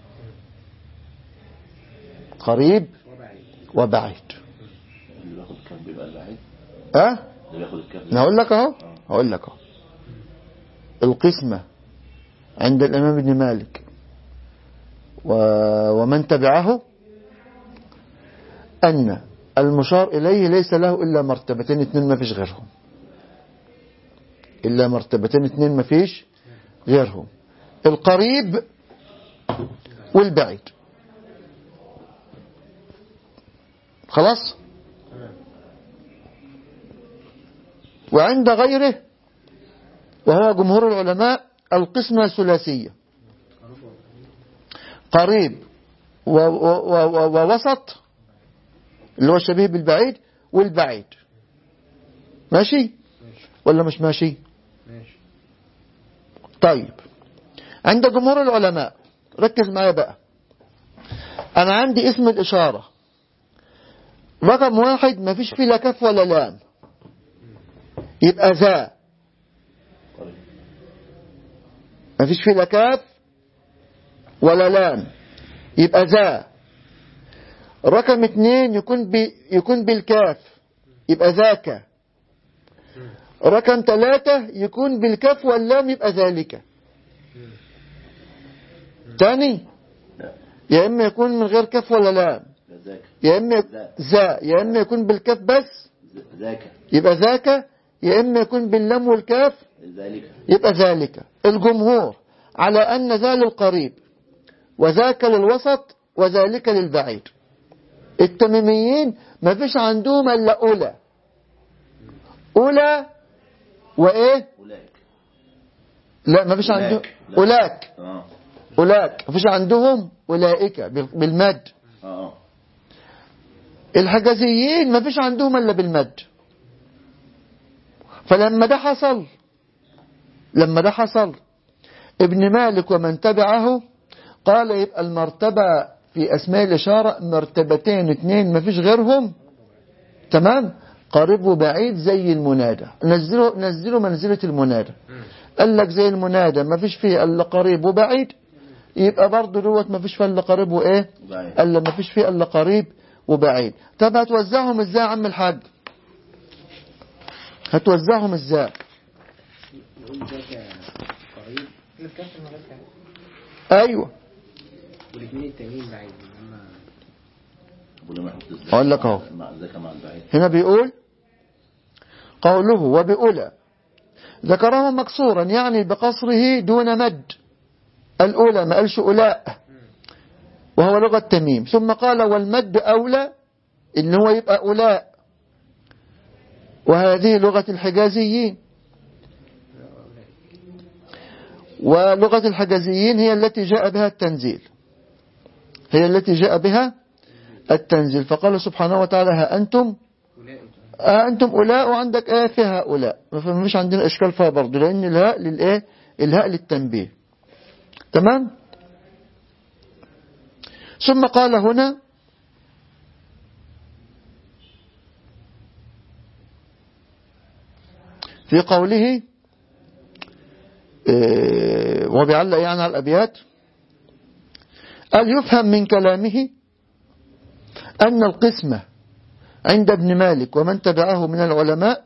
قريب وبعيد. اللي بياخد كام بيبقى البعيد؟ اللي بياخد الكام؟ أنا هقول لك أهو. القسمة عند الإمام ابن مالك ومن تبعه أن المشار إليه ليس له إلا مرتبتين اثنين ما فيش غيرهم. إلا مرتبتين اثنين ما فيش غيرهم: القريب والبعيد. خلاص. وعند غيره وهو جمهور العلماء القسمة ثلاثية: قريب ووسط اللي هو شبيه بالبعيد، والبعيد. ماشي ولا مش ماشي؟ ماشي. طيب، عند جمهور العلماء ركز معايا بقى. أنا عندي اسم الإشارة رقم واحد ما فيش فيه لا كاف ولا لام، يبقى ذا. ما فيش فيه لا كاف ولا لام، يبقى ذا. رقم اثنين يكون بالكاف، يبقى ذاك. رقم ثلاثة يكون بالكاف واللام، يبقى ذلك. تاني، يا إما يكون من غير كاف ولا لام، يا إما ذا، يا إما يكون بالكاف بس ذاك، يبقى ذاك، يا إما يكون باللام والكاف يبقى ذلك. الجمهور على أن ذا للقريب وذاك للوسط وذلك للبعيد. التميميين ما فيش عندهم إلا أولى. أولى وإيه؟ لا، ما فيش عندهم أولاك. أولاك ما فيش عندهم أولئك بالمد. الحجازيين ما فيش عندهم إلا بالمد. فلما ده حصل ابن مالك ومن تبعه قال يبقى المرتبة في أسماء الإشارة مرتبتين اثنين ما فيش غيرهم. تمام. قريب وبعيد زي المنادى، نزلوا منزلة المنادى. قال لك زي المنادى ما فيش فيه إلا قريب وبعيد، يبقى برضه دوت ما فيش فيه إلا قريب وإيه؟ قال ما فيش فيه إلا قريب وبعيد. طب هتوزعهم إزاي يا عم الحاج؟ هتوزعهم إزاي؟ نقول ذاك قريب أيوة، والاثنين التانيين بعيد. أقول لك أهو. هنا بيقول قوله وبأولى ذكره مكسورا، يعني بقصره دون مد. الأولى ما قالش أولاء، وهو لغة تميم. ثم قال والمد أولى، إن هو يبقى أولاء، وهذه لغة الحجازيين. ولغة الحجازيين هي التي جاء بها التنزيل. فقال سبحانه وتعالى ها أنتم أولاء، وعندك آية فيها هؤلاء، ما فيش عندنا إشكال فيها برضه، لأن الهاء للإيه؟ الهاء للتنبيه. تمام. ثم قال هنا في قوله وبيعلق يعني على الأبيات، قال يفهم من كلامه أن القسمة عند ابن مالك ومن تبعه من العلماء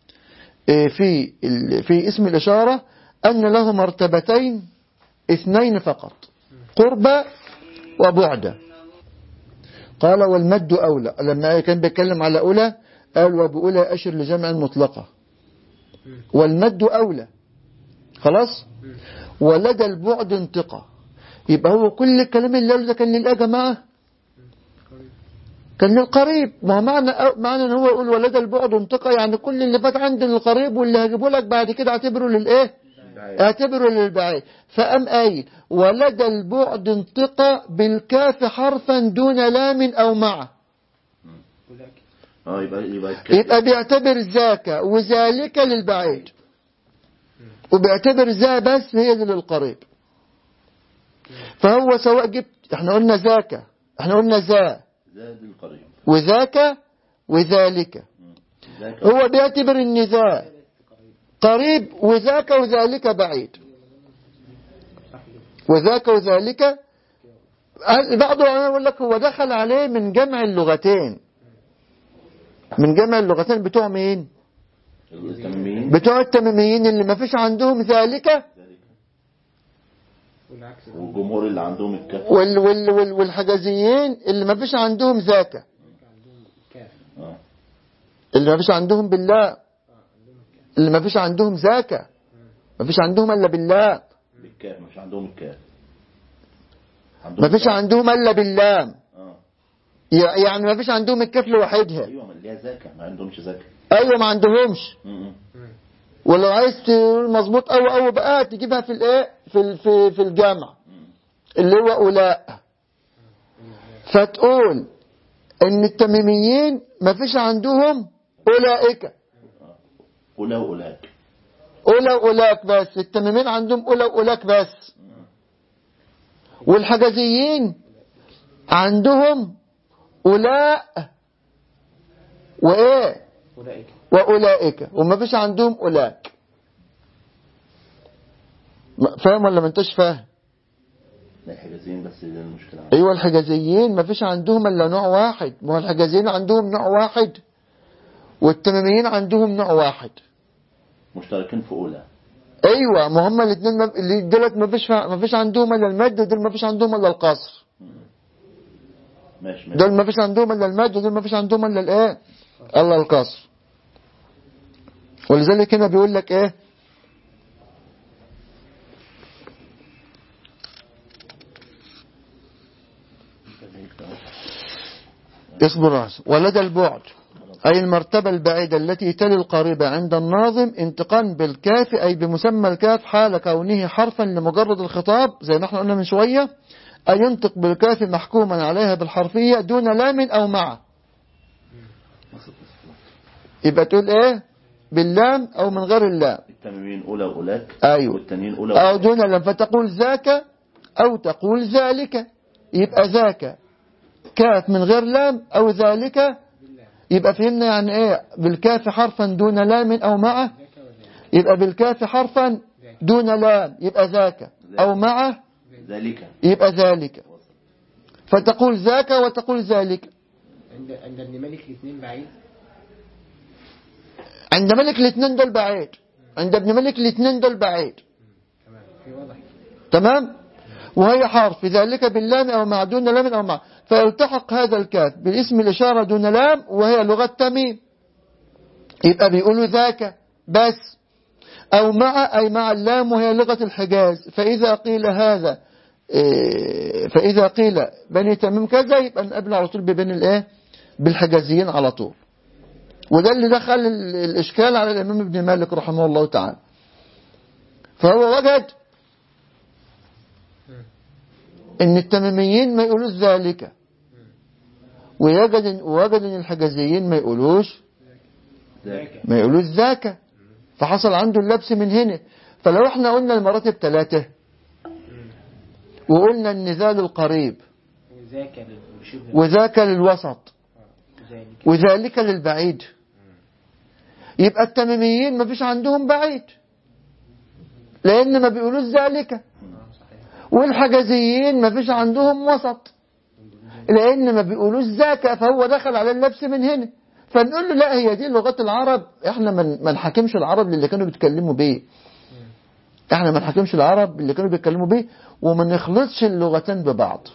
في اسم الإشارة أن له مرتبتين اثنين فقط: قربة وبعدة. قال والمد أولى. لما كان بيتكلم على أولى قال وبأولى أشر لجمع مطلقة، والمد أولى. خلاص. ولدى البعد انتقى. يبقى هو كل الكلام اللي قاله ده كان للإيه يا جماعة؟ كان للقريب. ما معنى ان هو يقول ولدى البعد انتقى، يعني كل اللي فات عند القريب واللي هجيبه لك بعد كده اعتبره للإيه؟ اعتبره للبعيد. فأم قايل ولدى البعد انتقى بالكاف حرفا دون لام أو معه. يبقى بيعتبر ذاك وذلك للبعيد، وبيعتبر ذا بس هي اللي للقريب. فهو سواء جبت، احنا قلنا ذاك، احنا قلنا ذا وذاك وذلك، هو بيعتبر ان ذا قريب وذاك وذلك بعيد، وذاك وذلك. بعض العلماء يقول لك هو دخل عليه من جمع اللغتين، من جمع اللغتين بتوع مين؟ بتوع التميميين اللي ما فيش عندهم ذلك، والجمهور اللي عندهم الكاف، والحجازيين اللي ما فيش عندهم ذاك، اللي ما فيش عندهم بالله، اللي ما فيش عندهم ذاك، ما فيش عندهم الا بالله، بالكاف مش عندهم الكاف، ما فيش عندهم الا باللام. يعني ما فيش عندهم الكاف لوحدها. ايوه اللي هي ذاك، ما عندهمش ذاك. ايوه ما عندهمش. ولو عايز تقول مظبوط او بقى تجيبها في الايه، في الجامع اللي هو اولاء، فتقول ان التميميين ما فيش عندهم اولئك، اولاك بس، التميميين عندهم اولاك بس، والحجازيين عندهم اولاء وايه واولئك، وما فيش عندهم اولاك. فاهم ولا ما انتش فاهم؟ لا الحجازيين بس دي المشكله. ايوه الحجازيين ما فيش عندهم الا نوع واحد، ما هو الحجازيين عندهم نوع واحد والتميميين عندهم نوع واحد، مشتركين في اولى. ايوه ما هم الاثنين اللي دولت ما فيش عندهم الا المد، ودول ما فيش عندهم الا القصر. ماشي. دول ما فيش عندهم الا المد، ودول ما فيش عندهم الا الايه، الا القصر. ولذلك هنا بيقول لك ايه، اصبر ولدى البعد أي المرتبة البعيدة التي تلي القريبة عند الناظم انتقال بالكاف، أي بمسمى الكاف حال كونه حرفا لمجرد الخطاب زي ما احنا قلنا من شوية، أي ينطق بالكاف محكوما عليها بالحرفية دون لام أو مع. يبقى تقول ايه باللام أو من غير اللام. التميمين أولى وأولاك. أيوه. والتانيين أولى أو دون لام، فتقول ذاك أو تقول ذلك. يبقى ذاك كاف من غير لام أو ذلك، يبقى فهمنا يعني ايه بالكاف حرفا دون لام أو معه، يبقى بالكاف حرفا دون لام يبقى ذاك، أو معه ذلك يبقى ذلك. فتقول ذاك وتقول ذلك. عند ابن مالك الاثنين بعيد، عند ملك الاثنين دول بعيد، عند ابن مالك الاثنين دول بعيد. تمام في واضح. تمام. وهي حرف ذلك باللام أو مع دون لام أو مع، فيلتحق هذا الكاف بالاسم الإشارة دون لام وهي لغة تميم، يبقى بيقولوا ذاك بس، أو مع أي مع اللام وهي لغة الحجاز. فإذا قيل هذا فإذا قيل بني تميم كذا يبقى نقابل على طول ببين الايه بالحجازيين على طول. وده اللي دخل الإشكال على الإمام ابن مالك رحمه الله تعالى. فهو وجد ان التميميين ما يقولوش ذلك، ووجد ان الحجازيين ما يقولوش ذاك، فحصل عنده اللبس من هنا. فلو احنا قلنا المراتب 3 وقلنا ان ذا للقريب وذاك للوسط وذلك للبعيد، يبقى التميميين ما فيش عندهم بعيد لان ما بيقولوش ذلك، والحجازيين ما فيش عندهم وسط لان ما بيقولوش ذاك، فهو دخل على اللبس من هنا. فنقول له لا هي دي لغات العرب، احنا ما نحكمش العرب اللي كانوا بيتكلموا بيه، احنا ما نحكمش العرب اللي كانوا بيتكلموا بيه، وما نخلطش اللغتين ببعض،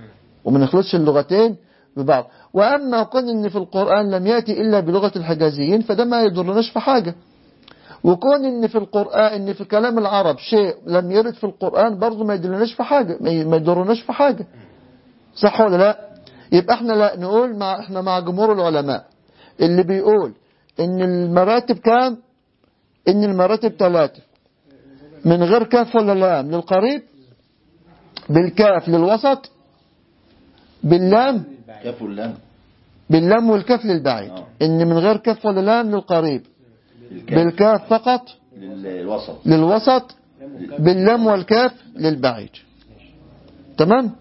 واما كون ان في القرآن لم يأتي الا بلغة الحجازيين فده ما يضرناش في حاجة، وكون ان في القرآن ان في كلام العرب شيء لم يرد في القرآن برضه ما يدلناش في حاجة، ما يضرناش في حاجة. صح ولا لا؟ يبقى احنا لا نقول احنا مع جمهور العلماء اللي بيقول ان المراتب كام، ان المراتب 3 من غير كاف ولا لام، للقريب بالكاف، للوسط باللام، كاف واللام باللام والكاف للبعيد. إن من غير كاف ولا لام للقريب، بالكاف فقط للوسط، باللام والكاف للبعيد. تمام.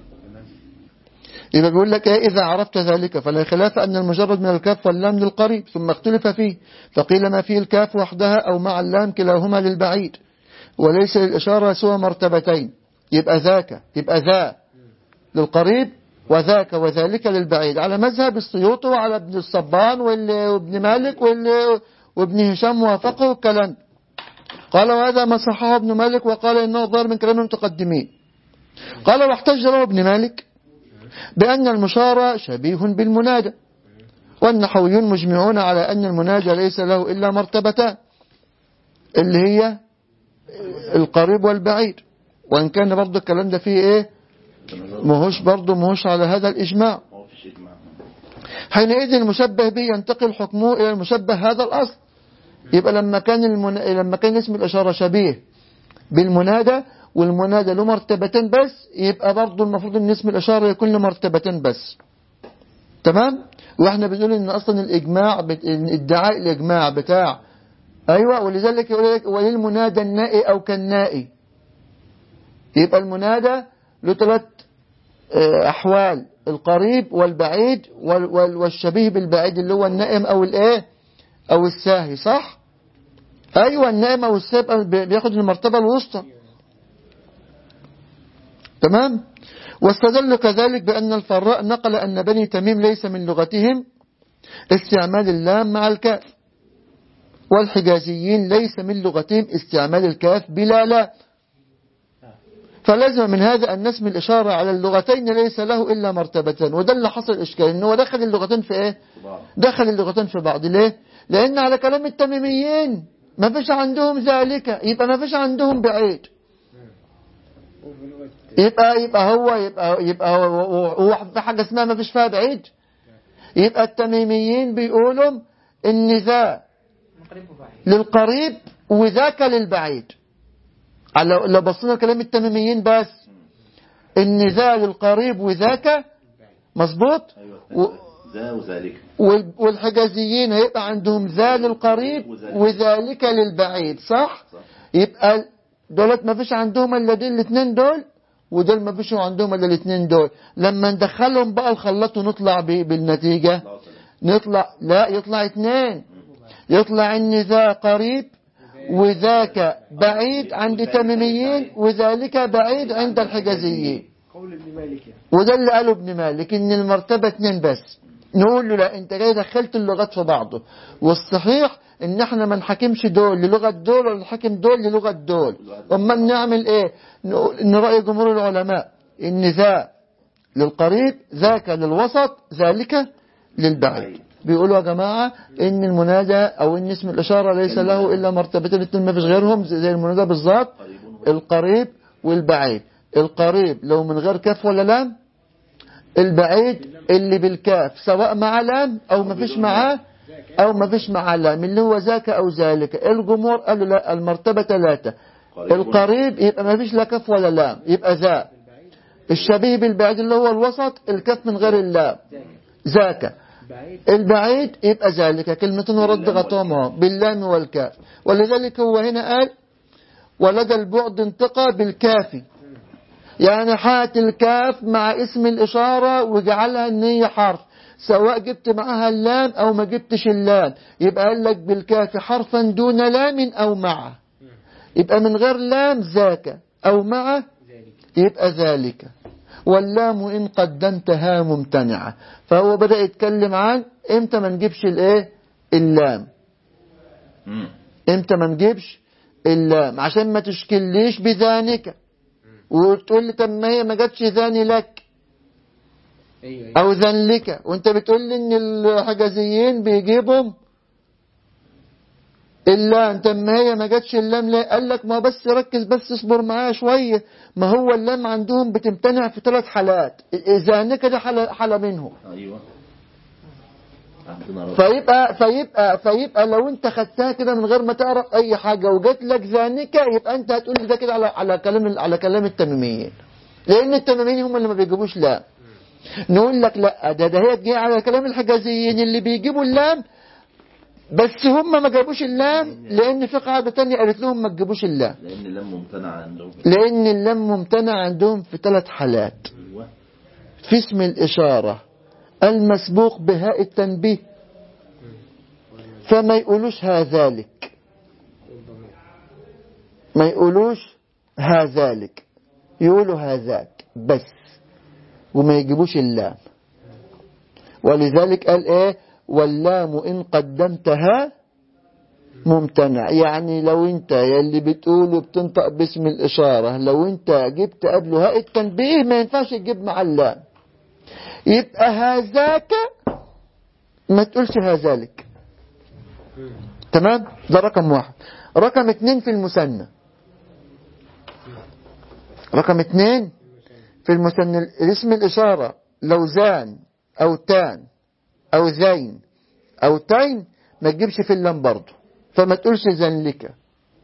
يبقى بيقول لك إيه؟ إذا عرفت ذلك فلا خلاف أن المجرد من الكاف واللام للقريب، ثم اختلف فيه فقيل ما فيه الكاف وحدها أو مع اللام كلاهما للبعيد، وليس للإشارة سوى مرتبتين. يبقى ذاك، يبقى ذا للقريب وذاك وذلك للبعيد، على مذهب السيوطي وعلى ابن الصبان وابن مالك وابن هشام وافقه الكلام. قال وهذا ما صححه ابن مالك وقال إنه ظاهر من كلام المتقدمين. قال واحتج له ابن مالك بأن المشار شبيه بالمنادى، والنحويون مجمعون على أن المناجى ليس له إلا مرتبتان اللي هي القريب والبعيد، وإن كان برضو الكلام ده فيه إيه؟ مهوش على هذا الإجماع. حينئذ المشبه به ينتقل حكمه إلى المشبه هذا الأصل. يبقى لما كان اسم الإشارة شبيه بالمنادى والمنادى له مرتبتين بس، يبقى برضو المفروض ان اسم الإشارة يكون له مرتبتين بس. تمام. واحنا بنقول ان اصلا الإجماع ادعاء الإجماع بتاع ايوه، ولذلك يقول لك وللمنادى النائي او كالنائي. يبقى المنادى له 3 أحوال: القريب والبعيد والشبيه بالبعيد اللي هو النائم أو الإيه أو الساهي. صح؟ أيوة، النائم أو الساهي بياخد المرتبة الوسطى. تمام. واستدل كذلك بأن الفراء نقل أن بني تميم ليس من لغتهم استعمال اللام مع الكاف، والحجازيين ليس من لغتهم استعمال الكاف بلا لا. فلازم من هذا أن اسم الإشارة على اللغتين ليس له إلا مرتبتان. وده اللي حصل إشكال، إنه دخل اللغتين في إيه؟ دخل اللغتين في بعض. ليه؟ لأن على كلام التميميين ما فيش عندهم ذلك، يبقى ما فيش عندهم بعيد. يبقى هو في حاجة اسمها ما فيش فيها بعيد. يبقى التميميين بيقولوا إن ذا للقريب وذاك للبعيد. لو بصينا كلام التميميين بس ان ذا للقريب وذاك مظبوط. ذا وذلك. والحجازيين هيبقى عندهم ذا للقريب وذلك للبعيد. صح. يبقى دولت ما فيش عندهم الا الاثنين دول، ودول ما فيش عندهم الا الاثنين دول. لما ندخلهم بقى الخلاط ونطلع بالنتيجة يطلع 2. يطلع ان ذا قريب وذاك بعيد عند التميميين وذلك بعيد عند الحجازيين. وده اللي قاله ابن مالك ان المرتبة 2 بس. نقول له لا، انت جاي دخلت اللغات في بعضه، والصحيح ان احنا ما نحكمش دول للغة دول ولا نحكم دول للغة دول. اما نعمل ايه؟ ان رأي جمهور العلماء ان ذا للقريب ذاك للوسط ذلك للبعيد. بيقولوا يا جماعة ان المنادى او ان اسم الاشارة ليس له الا مرتبتين 2 ما فيش غيرهم، زي المنادى بالظبط، القريب والبعيد. القريب لو من غير كاف ولا لام، البعيد اللي بالكاف سواء مع لام او ما فيش معاه او ما فيش معاه لام، اللي هو ذاك او ذلك. الجمهور قالوا لا، المرتبة 3. القريب يبقى ما فيش لا كاف ولا لام، يبقى ذا. الشبيه بالبعيد اللي هو الوسط، الكاف من غير اللام، ذاك. البعيد يبقى ذلك. كلمتين ورد غطومها باللام والكاف. ولذلك هو هنا قال ولدى البعد انتقى بالكاف، يعني حات الكاف مع اسم الإشارة وجعلها ان هي حرف، سواء جبت معها اللام او ما جبتش اللام. يبقى قال لك بالكاف حرفا دون لام او معه، يبقى من غير لام ذاك او معه يبقى ذلك. واللام إن قدمتها ممتنعة. فهو بدأ يتكلم عن امتى ما نجيبش الايه اللام، امتى ما نجيبش اللام، عشان ما تشكليش بذانك وتقول لي طب ما هي ما جاتش ذاني لك او ذن لك، وانت بتقول لي ان الحجازيين بيجيبهم إلا أنت ما هي ما جاتش اللام. لا، قال لك ما بس ركز بس اصبر معايا شوية، ما هو اللام عندهم بتمتنع في 3 حالات، إذا كده حالة منهم. أيوة. فيبقى لو انت خدتها كده من غير ما تعرف اي حاجة وجات لك ذانكة، يبقى انت هتقول لي ده كده على كلام التميميين، لان التميميين هم اللي ما بيجيبوش لا. نقول لك لا، ده هي جاي على كلام الحجازيين اللي بيجيبوا اللام، بس هم ما جابوش اللام لأن في قاعدة تانية قالت لهم ما تجيبوش اللام، لأن اللام ممتنع عندهم. لأن اللام ممتنع عندهم في 3 حالات: أيوة. في اسم الإشارة المسبوق بهاء التنبيه، فما يقولوش هذلك، ما يقولوش هذلك، يقولوا هذاك بس، وما يجيبوش اللام. ولذلك قال ايه؟ واللام إن قدمتها ممتنع. يعني لو انت يلي بتقوله بتنطق باسم الإشارة، لو انت جبت قبله هاء التنبيه ما ينفعش تجيب مع اللام، يبقى هذاك ما تقولش هذلك. تمام؟ ده رقم 1. رقم 2 في المثنى، رقم 2 في المثنى اسم الإشارة لو زان أو تان أو زين أو تين ما تجيبش في اللام برضه، فما تقولش زن لك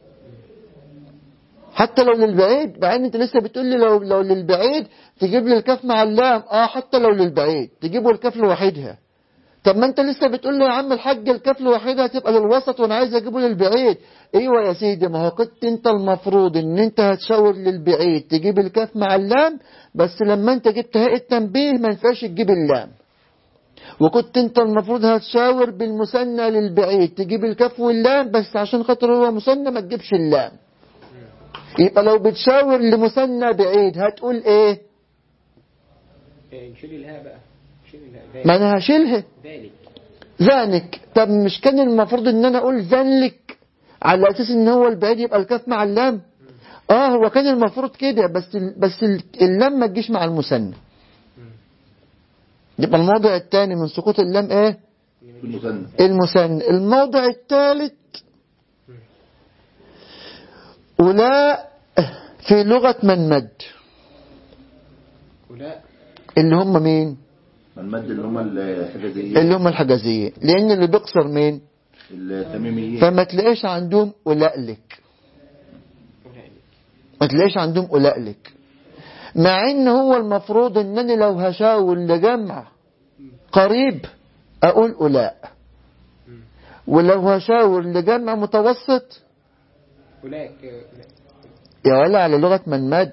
حتى لو للبعيد. مع ان انت لسه بتقول لي لو للبعيد تجيب لي الكاف مع اللام، حتى لو للبعيد تجيبه الكاف لوحدها. طب ما انت لسه بتقول لي يا عم الحاج الكاف لوحدها تبقى للوسط وانا عايز اجيبه للبعيد. ايوه يا سيدي، ما هو كنت انت المفروض ان انت هتشاور للبعيد تجيب الكاف مع اللام، بس لما انت جبت هاء التنبيه ما ينفعش تجيب اللام. وكنت انت المفروض هتشاور بالمثنى للبعيد تجيب الكاف واللام، بس عشان خاطر هو مثنى ما تجيبش اللام. يبقى لو بتشاور لمثنى بعيد هتقول ايه؟ شيل الهاء بقى، شيل الهاء. ما انا هشيلها ذلك ذانك. طب مش كان المفروض ان انا اقول ذنلك على اساس ان هو البعيد يبقى الكاف مع اللام؟ هو كان المفروض كده، بس اللام ما تجيش مع المثنى. يبقى الموضع الثاني من سقوط اللام ايه؟ المثنى. الموضع الثالث أولاء في لغة من مد. أولاء اللي هم مين؟ من مد اللي هم الحجازيين، اللي هم الحجازيين، لأن اللي بيقصر مين؟ التميميين. فما تلاقيش عندهم أولاء لك، ما تلاقيش عندهم أولاء لك، مع ان هو المفروض انني لو هشاور لجمع قريب اقول أولاء، ولو هشاور لجمع متوسط أولئك يا ولا على لغة من مد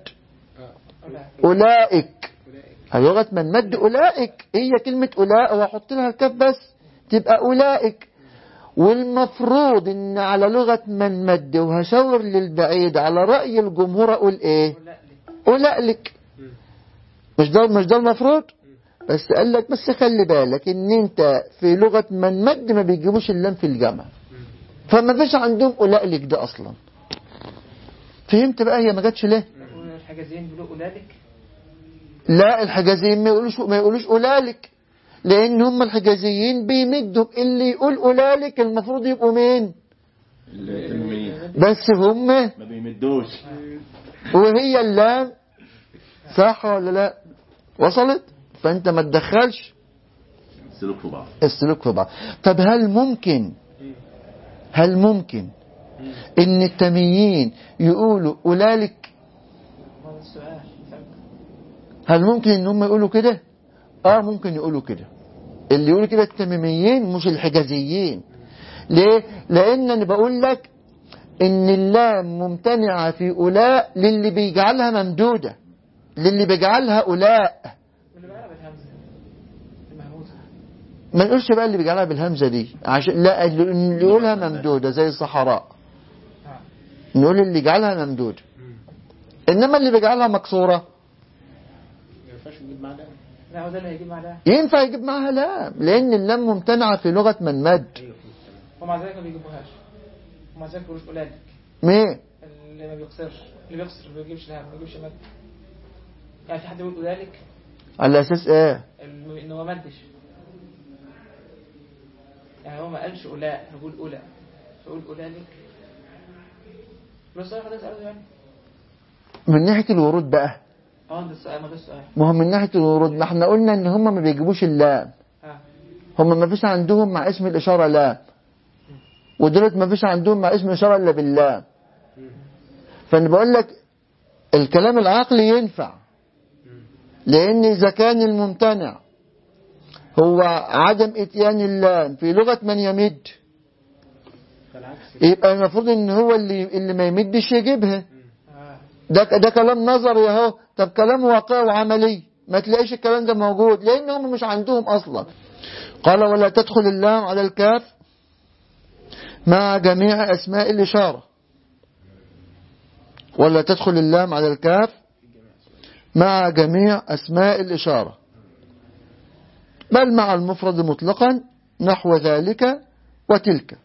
أولئك، على لغة من مد أولئك. هي كلمة أولاء وأحط لها الكاف بس تبقى أولئك. والمفروض ان على لغة من مد وهشاور للبعيد على رأي الجمهور اقول ايه؟ أولاء لك. مش ده المفروض؟ بس قال لك بس خلي بالك ان انت في لغة من مد ما بيجيبوش اللام في الجمع، فما فيش عندهم أولاء لك ده اصلا. فهمت بقى هي ما جاتش ليه؟ الحجازيين بيقولوا أولئك. لا، الحجازيين ما يقولوش أولئك، لان هم الحجازيين بيمدوا اللي يقول أولئك المفروض يبقوا مين؟ بس هم ما بيمدوش، وهي اللام. صح ولا لا؟ وصلت؟ فانت ما تدخلش السلوك في بعض. طب هل ممكن ان التميين يقولوا أولئك؟ هل ممكن ان هم يقولوا كده؟ ممكن يقولوا كده. اللي يقولوا كده التميميين مش الحجازيين. ليه؟ لان انا بقول لك ان اللام ممتنعة في أولاء للي بيجعلها ممدودة، للي بيجعلها أولاء. ما نقولش بقى اللي بيجعلها بالهمزة دي، عشان لا، اللي يقولها ممدودة زي الصحراء نقول اللي يجعلها ممدودة. انما اللي بيجعلها مكسورة ما ينفعش يجيب معاها لام. لا، هو ده اللي هيجيب معاها. ينفع يجيب معاها لام، لان اللام ممتنعة في لغة من مد. ومع ذلك ما بيجيبوهاش، ومع ذلك بيقولوش أولئك. مين؟ اللي ما بيقصرش، اللي بيقصر ما بيجيبش لام، ما بيجيبش مد. يعني في حد يقول أولئك على اساس ايه؟ ان هو مدش. يعني هو ما قالش أولاء، نقول أولى، فقول أولئك. بس صحيح ده سأله يعني من ناحية الورود بقى. ده السؤال، ما ده السؤال. ما هو من ناحية الورود، ما احنا قلنا ان هم ما بيجيبوش اللام. هم ما فيش عندهم مع اسم الإشارة لام، ودولت ما فيش عندهم مع اسم الإشارة إلا باللام. فأنا بقول لك الكلام العقلي ينفع، لأن إذا كان الممتنع هو عدم إتيان اللام في لغة من يمد، يبقى المفروض ان هو اللي ما يمدش يجيبها. ده كلام نظري اهو. طب كلام واقعي وعملي ما تلاقيش الكلام ده موجود، لان هم مش عندهم اصلا. قال ولا تدخل اللام على الكاف مع جميع اسماء الاشاره. ولا تدخل اللام على الكاف مع جميع اسماء الاشاره، بل مع المفرد مطلقا نحو ذلك وتلك،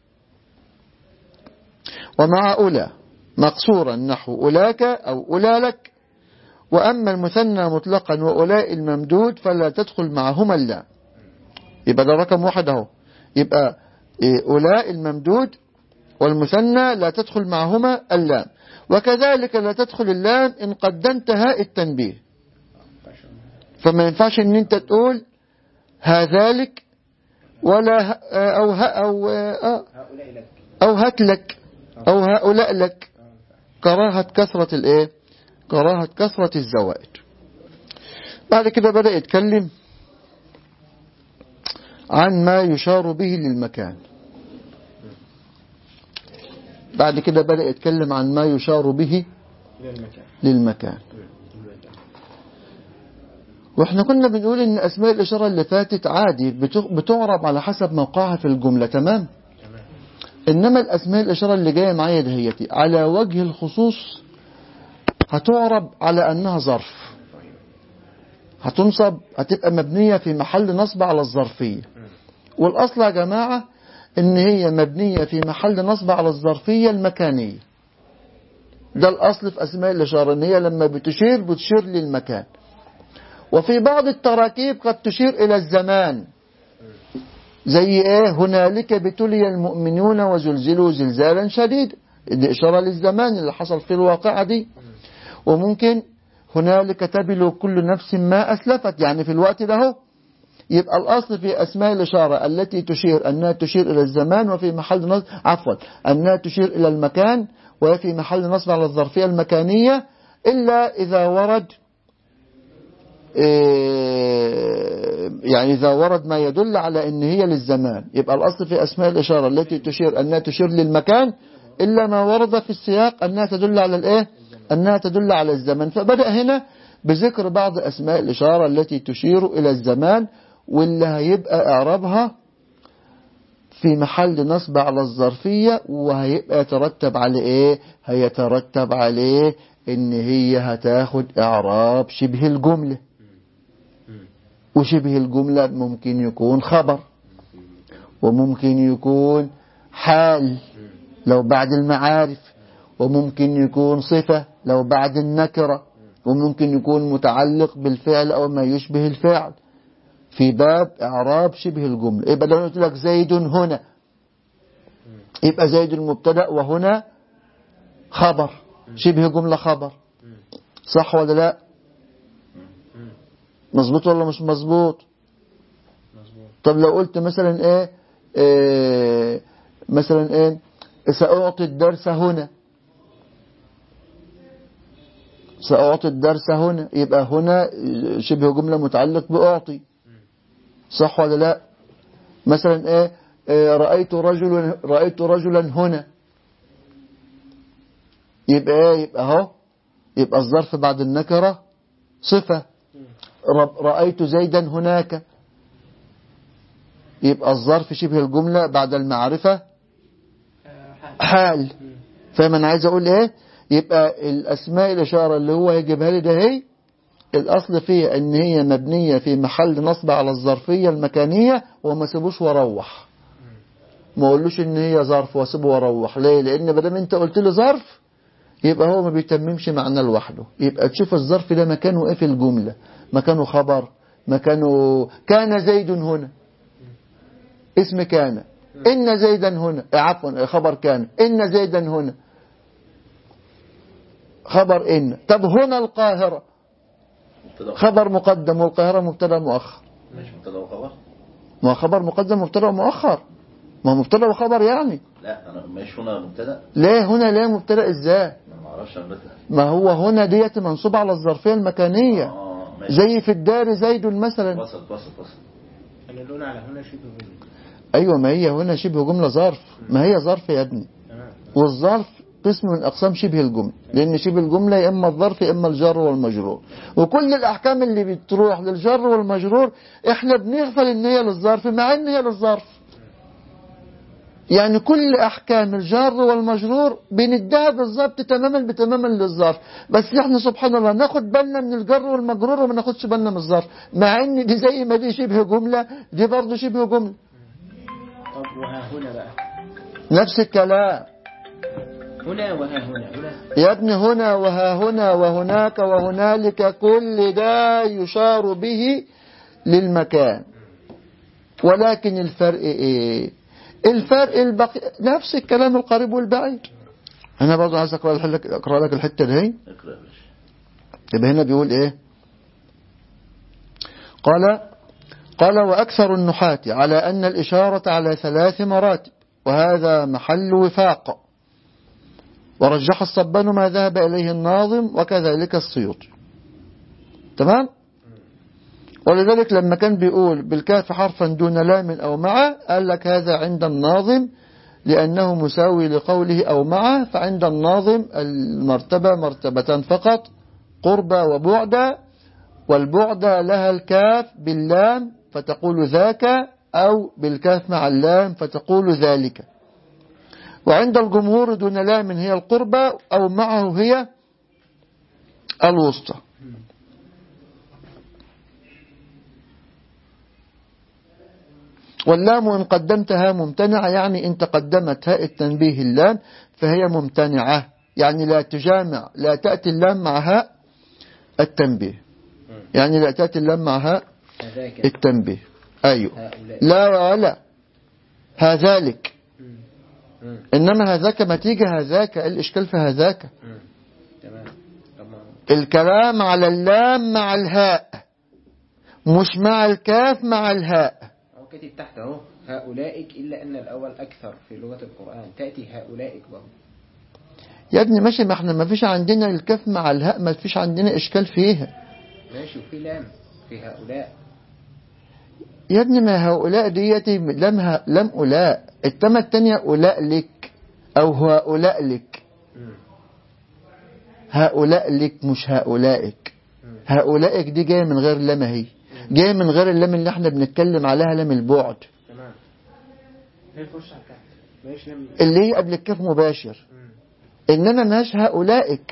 ومع أولى مقصورا نحو أولاك أو أولالك. وأما المثنى مطلقا وأولاء الممدود فلا تدخل معهما اللام. يبقى ده رقم واحد اهو. يبقى أولاء الممدود والمثنى لا تدخل معهما اللام، وكذلك لا تدخل اللام إن قدمت هاء التنبيه. فما ينفعش ان انت تقول هذلك ولا أو هتلك أو هؤلاء لك، كراهة كثرة الإيه؟ كراهة كثرة الزوائد. بعد كده بدأ يتكلم عن ما يشار به للمكان. بعد كده بدأ يتكلم عن ما يشار به للمكان. واحنا كنا بنقول ان اسماء الاشاره اللي فاتت عادي بتعرب على حسب موقعها في الجمله، تمام. انما الاسماء الاشاره اللي جايه معايا دهيتي على وجه الخصوص هتعرب على انها ظرف، هتنصب، هتبقى مبنيه في محل نصب على الظرفيه. والاصل يا جماعه ان هي مبنيه في محل نصب على الظرفيه المكانيه. ده الاصل في اسماء الاشاره، ان هي لما بتشير للمكان. وفي بعض التراكيب قد تشير إلى الزمان، زي إيه؟ هنالك ابتلي المؤمنون وزلزلوا زلزالا شديدا، دي إشارة للزمان اللي حصل في الواقعة دي. وممكن هنالك تبلو كل نفس ما أسلفت، يعني في الوقت ده. يبقى الأصل في أسماء الإشارة التي تشير أنها تشير إلى الزمان وفي محل نصب أنها تشير إلى المكان وفي محل نصب على الظرفية المكانية، إلا إذا ورد يعني إذا ورد ما يدل على أن هي للزمان. يبقى الأصل في أسماء الإشارة التي تشير أنها تشير للمكان، إلا ما ورد في السياق أنها تدل على الإيه؟ أنها تدل على الزمن. فبدأ هنا بذكر بعض أسماء الإشارة التي تشير إلى الزمان، واللي هيبقى إعرابها في محل نصب على الظرفية، وهيبقى يترتب على إيه؟ هيترتب عليه إن هي هتاخد إعراب شبه الجملة. وشبه الجملة ممكن يكون خبر، وممكن يكون حال لو بعد المعارف، وممكن يكون صفة لو بعد النكرة، وممكن يكون متعلق بالفعل أو ما يشبه الفعل في باب إعراب شبه الجملة. يبقى لو قلت لك زيد هنا، يبقى زيد المبتدأ وهنا خبر، شبه جملة خبر. صح ولا لا؟ مظبوط ولا مش مظبوط؟ طب لو قلت مثلا ايه مثلا ايه سأعطي الدرس هنا، سأعطي الدرس هنا، يبقى هنا شبه جملة متعلق بأعطي. صح ولا لا؟ مثلا ايه رأيت رجلا هنا، يبقى ايه؟ يبقى اهو، يبقى الظرف بعد النكرة صفة. رأيت زيدا هناك، يبقى الظرف شبه الجملة بعد المعرفة حال. فاهم انا عايز اقول ايه؟ يبقى الاسماء الاشارة اللي هو هيجيبها لي ده، هي الاصل فيها ان هي مبنية في محل نصب على الظرفية المكانية، وما سيبوش واروح، ما اقولوش ان هي ظرف واسيبه واروح. ليه؟ لان بدل انت قلت لي ظرف يبقى هو ما بيتممش معنى لوحده. يبقى تشوف الظرف ده مكانه ايه في الجملة، مكانه خبر، مكانه كان زيد هنا، اسم كان، إن زيدا هنا، عفوا خبر كان، إن زيدا هنا خبر إن. طب هنا القاهرة خبر مقدم، والقاهرة مبتدا مؤخر. مش مبتدا وخبر؟ ما خبر مقدم مبتدا مؤخر، ما هو مبتدا وخبر يعني. لا انا مش هنا مبتدا. ليه هنا؟ ليه مبتدا ازاي؟ ما اعرفش. ما هو هنا ديت منصوب على الظرفيه المكانيه. زي في الدار زيد مثلا. وسط. أنا الأولى على هنا شبه جملة. أيوة، ما هي هنا شبه جملة ظرف، ما هي ظرف يا ابني. تمام. والظرف قسم من أقسام شبه الجملة، لأن شبه الجملة يا إما الظرف يا إما الجر والمجرور، وكل الأحكام اللي بتروح للجر والمجرور إحنا بنغفل إن هي للظرف مع إن هي للظرف. يعني كل أحكام الجر والمجرور بنديها بالظبط تماما للظرف، بس إحنا سبحان الله ناخد بالنا من الجر والمجرور وما ناخدش بالنا من الظرف، مع إن دي زي ما دي شبه جملة دي برضه شبه جملة. طب وها هنا بقى نفس الكلام. هنا وها هنا يا ابني هنا وها هنا وهناك وهنالك كل ده يشار به للمكان، ولكن الفرق ايه؟ الفرق نفس الكلام القريب والبعيد. انا برضه عايز اقرا لك الحته دي. يبقى هنا بيقول ايه؟ قال واكثر النحاة على ان الاشاره على 3 مراتب، وهذا محل وفاق، ورجح الصبان ما ذهب إليه الناظم وكذلك السيوطي. تمام؟ ولذلك لما كان بيقول بالكاف حرفا دون لام أو معه قال لك هذا عند الناظم لأنه مساوي لقوله أو معه، فعند الناظم المرتبة مرتبتان فقط، قربى وبعدى، والبعدى لها الكاف باللام فتقول ذاك، أو بالكاف مع اللام فتقول ذلك. وعند الجمهور دون لام هي القربى أو معه هي الوسطى. واللام إن قدمتها ممتنعة، يعني إن تقدمت هاء التنبيه اللام فهي ممتنعة، يعني لا تجامع، لا تأتي اللام مع هاء التنبيه، يعني لا تأتي اللام مع هاء التنبيه. أيوه، لا ولا هذلك، إنما هذاك ما تيجي هذاك، الإشكال في هذاك. تمام. الكلام على اللام مع الهاء، مش مع الكاف مع الهاء. أو كتب تحت أهو هؤلائك، إلا أن الأول أكثر في لغة القرآن، تأتي هؤلائك برضه. يا ابني ماشي، ما احنا ما فيش عندنا الكاف مع الهاء، ما فيش عندنا إشكال فيها. ماشي، وفي لام في هؤلاء. يا ابني ما هؤلاء ديتي لم أولاء، التمة التانية أولاء لك أو هؤلاء لك. هؤلاء لك مش هؤلائك. هؤلائك دي جاية من غير لام، هي جاية من غير اللام اللي احنا بنتكلم عليها، لام البعد. تمام. هي تخش على الكاف ماشي، اللي هي قبل الكاف مباشر. إنما ماش هؤلائك.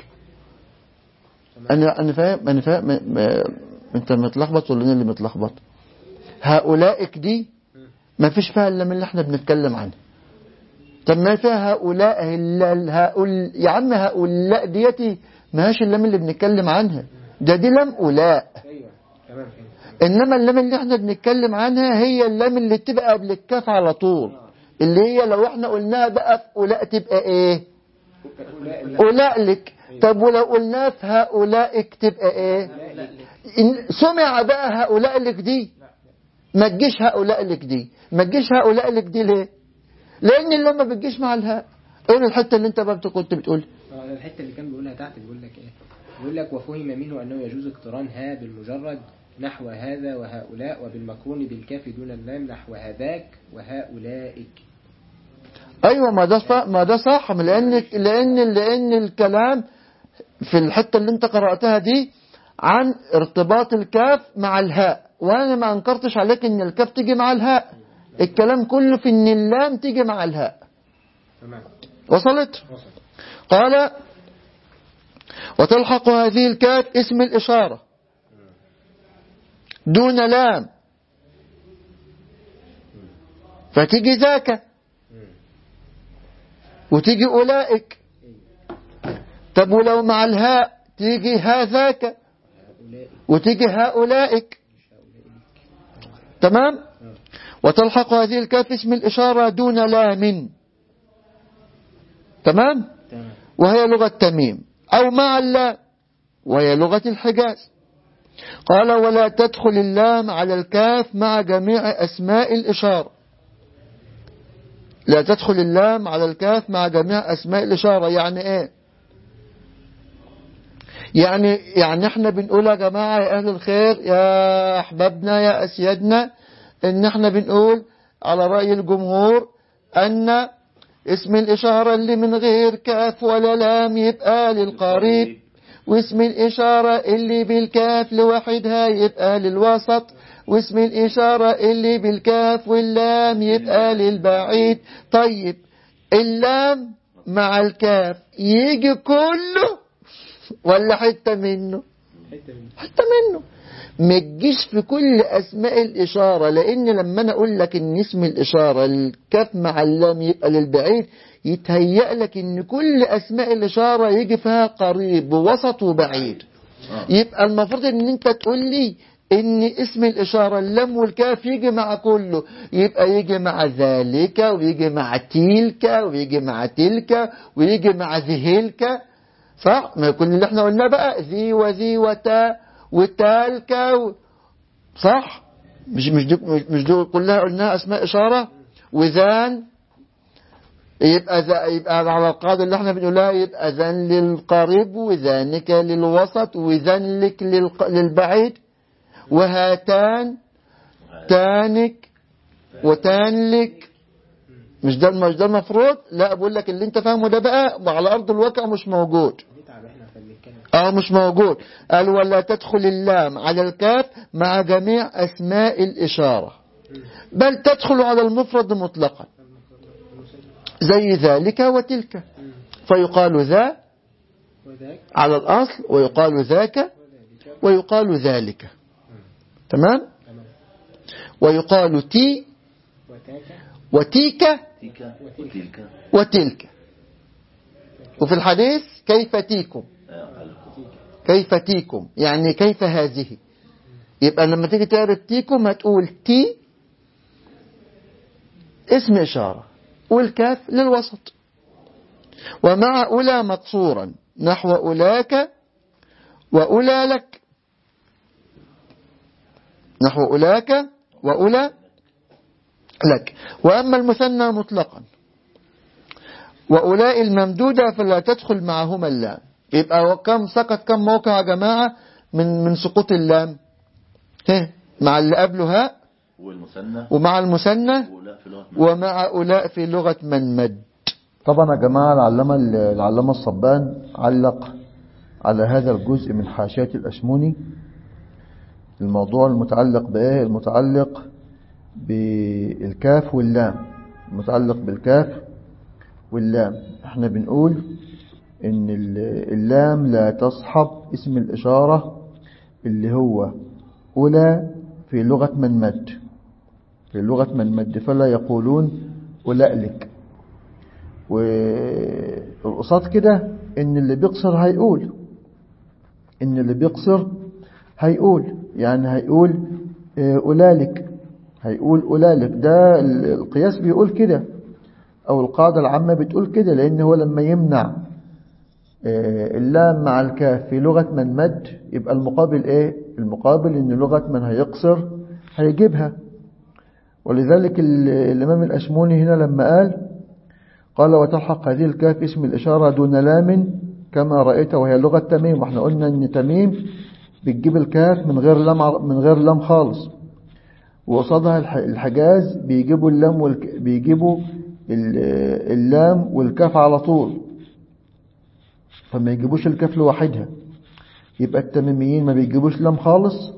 أنا فاهم أنت متلخبط ولا أنا اللي متلخبط؟ هؤلائك دي ما فيش فيها اللام اللي احنا بنتكلم عنها. طب ما فيها هؤلاء يا عم هؤلاء ديتي ما هاش اللام اللي بنتكلم عنها، دي لام أولاء. ايوه تمام. انما اللام اللي احنا بنتكلم عنها هي اللام اللي تبقى قبل الكاف على طول، اللي هي لو احنا قلناها بقى في أولاء تبقى ايه؟ أولاء لك. طب ولو قلناها في هؤلائك تبقى ايه؟ سمع بقى هؤلاء لك دي، ما تجيش هؤلاء لك دي، ما تجيش هؤلاء لك دي ليه؟ لأن اللي ما بتجيش مع الهاء. ايه الحتة اللي انت بقى كنت بتقول؟ الحتة اللي كان بيقولها تحت بيقول لك ايه؟ بيقول لك وفهم منه أنه يجوز اقتران ها بالمجرد نحو هذا وهؤلاء، وبالمقرون بالكاف دون اللام نحو هذاك وهؤلائك. ايوه، ما ده صح، لأن الكلام في الحتة اللي انت قرأتها دي عن ارتباط الكاف مع الهاء، وانا ما انكرتش عليك ان الكاف تيجي مع الهاء، الكلام كله في ان اللام تيجي مع الهاء. تمام. وصلت؟ قال وتلحق هذه الكاف اسم الإشارة دون لام فتيجي ذاك وتيجي أولئك. طب ولو مع الهاء تيجي هذاك وتيجي هؤلائك. تمام. وتلحق هذه الكاف اسم الإشارة دون لام. تمام. وهي لغة تميم أو مع اللام وهي لغة الحجاز. قال ولا تدخل اللام على الكاف مع جميع أسماء الإشارة. لا تدخل اللام على الكاف مع جميع أسماء الإشارة. يعني إيه؟ يعني احنا بنقول يا جماعة يا أهل الخير يا أحبابنا يا أسيادنا إن احنا بنقول على رأي الجمهور أن اسم الإشارة اللي من غير كاف ولا لام يبقى للقريب، واسم الإشارة اللي بالكاف لوحدها يبقى للوسط، واسم الإشارة اللي بالكاف واللام يبقى للبعيد. طيب اللام مع الكاف يجي كله ولا حتة منه؟ حتة منه. ما تجيش في كل أسماء الإشارة، لأن لما أنا أقول لك إن اسم الإشارة الكاف مع اللام يبقى للبعيد يتهيأ لك إن كل أسماء الإشارة يجي فيها قريب ووسط وبعيد. يبقى المفروض إن أنت تقول لي إن اسم الإشارة اللام والكاف يجي مع كله، يبقى يجي مع ذلك ويجي مع تلك ويجي مع تلك ويجي مع ذهلك، صح؟ ما كل اللي احنا قلناه بقى ذي وذي وتا وتالك صح؟ مش دي كلها قلناها أسماء إشارة. وذان يبقى على القاعدة اللي احنا بنقولها يبقى ذان للقريب وذانك للوسط وذانلك للبعيد، وهاتان تانك وتانلك. مش ده المفروض؟ لا، بقول لك اللي انت فاهمه ده بقى على أرض الواقع مش موجود. مش موجود. قال ولا تدخل اللام على الكاف مع جميع أسماء الإشارة، بل تدخل على المفرد مطلقا زي ذلك وتلك، فيقال ذا على الأصل ويقال ذاك ويقال ذلك. تمام؟ ويقال تي وتيك وتلك. وفي الحديث كيف تيكم، كيف تيكم يعني كيف هذه. يبقى لما تيجي تعرف تيكم هتقول تي اسم إشارة والكاف للوسط، ومع أولى مقصورا نحو أولاك وأولى لك، نحو أولاك وأولى لك. وأما المثنى مطلقا وأولاء الممدودة فلا تدخل معهما اللام. يبقى كم سقط كم موقع يا جماعة من سقوط اللام؟ مع اللي قبله هاء ومع المثنى ومع أولاء في لغة من مد. طبعا يا جماعة العلامة الصبان علق على هذا الجزء من حاشية الأشموني الموضوع المتعلق بإيه؟ المتعلق بالكاف واللام. المتعلق بالكاف واللام احنا بنقول ان اللام لا تصحب اسم الإشارة اللي هو أولى في لغة من مد، في لغة من مد، فلا يقولون أولئك. والقصاد كده ان اللي بيقصر هيقول، ان اللي بيقصر هيقول يعني هيقول أولئك، هيقول أولئك. ده القياس بيقول كده أو القاعدة العامة بتقول كده، لأن هو لما يمنع اللام مع الكاف في لغة من مد يبقى المقابل إيه؟ المقابل إن لغة من هيقصر هيجيبها. ولذلك الإمام الأشموني هنا لما قال وتلحق هذه الكاف اسم الإشارة دون لام كما رأيت وهي لغة تميم. واحنا قلنا إن تميم بتجيب الكاف من غير لام خالص، وقصادها الحجاز بيجيبوا اللام والكاف على طول، فما يجيبوش الكاف لوحدها. يبقى التميميين ما بيجيبوش لام خالص،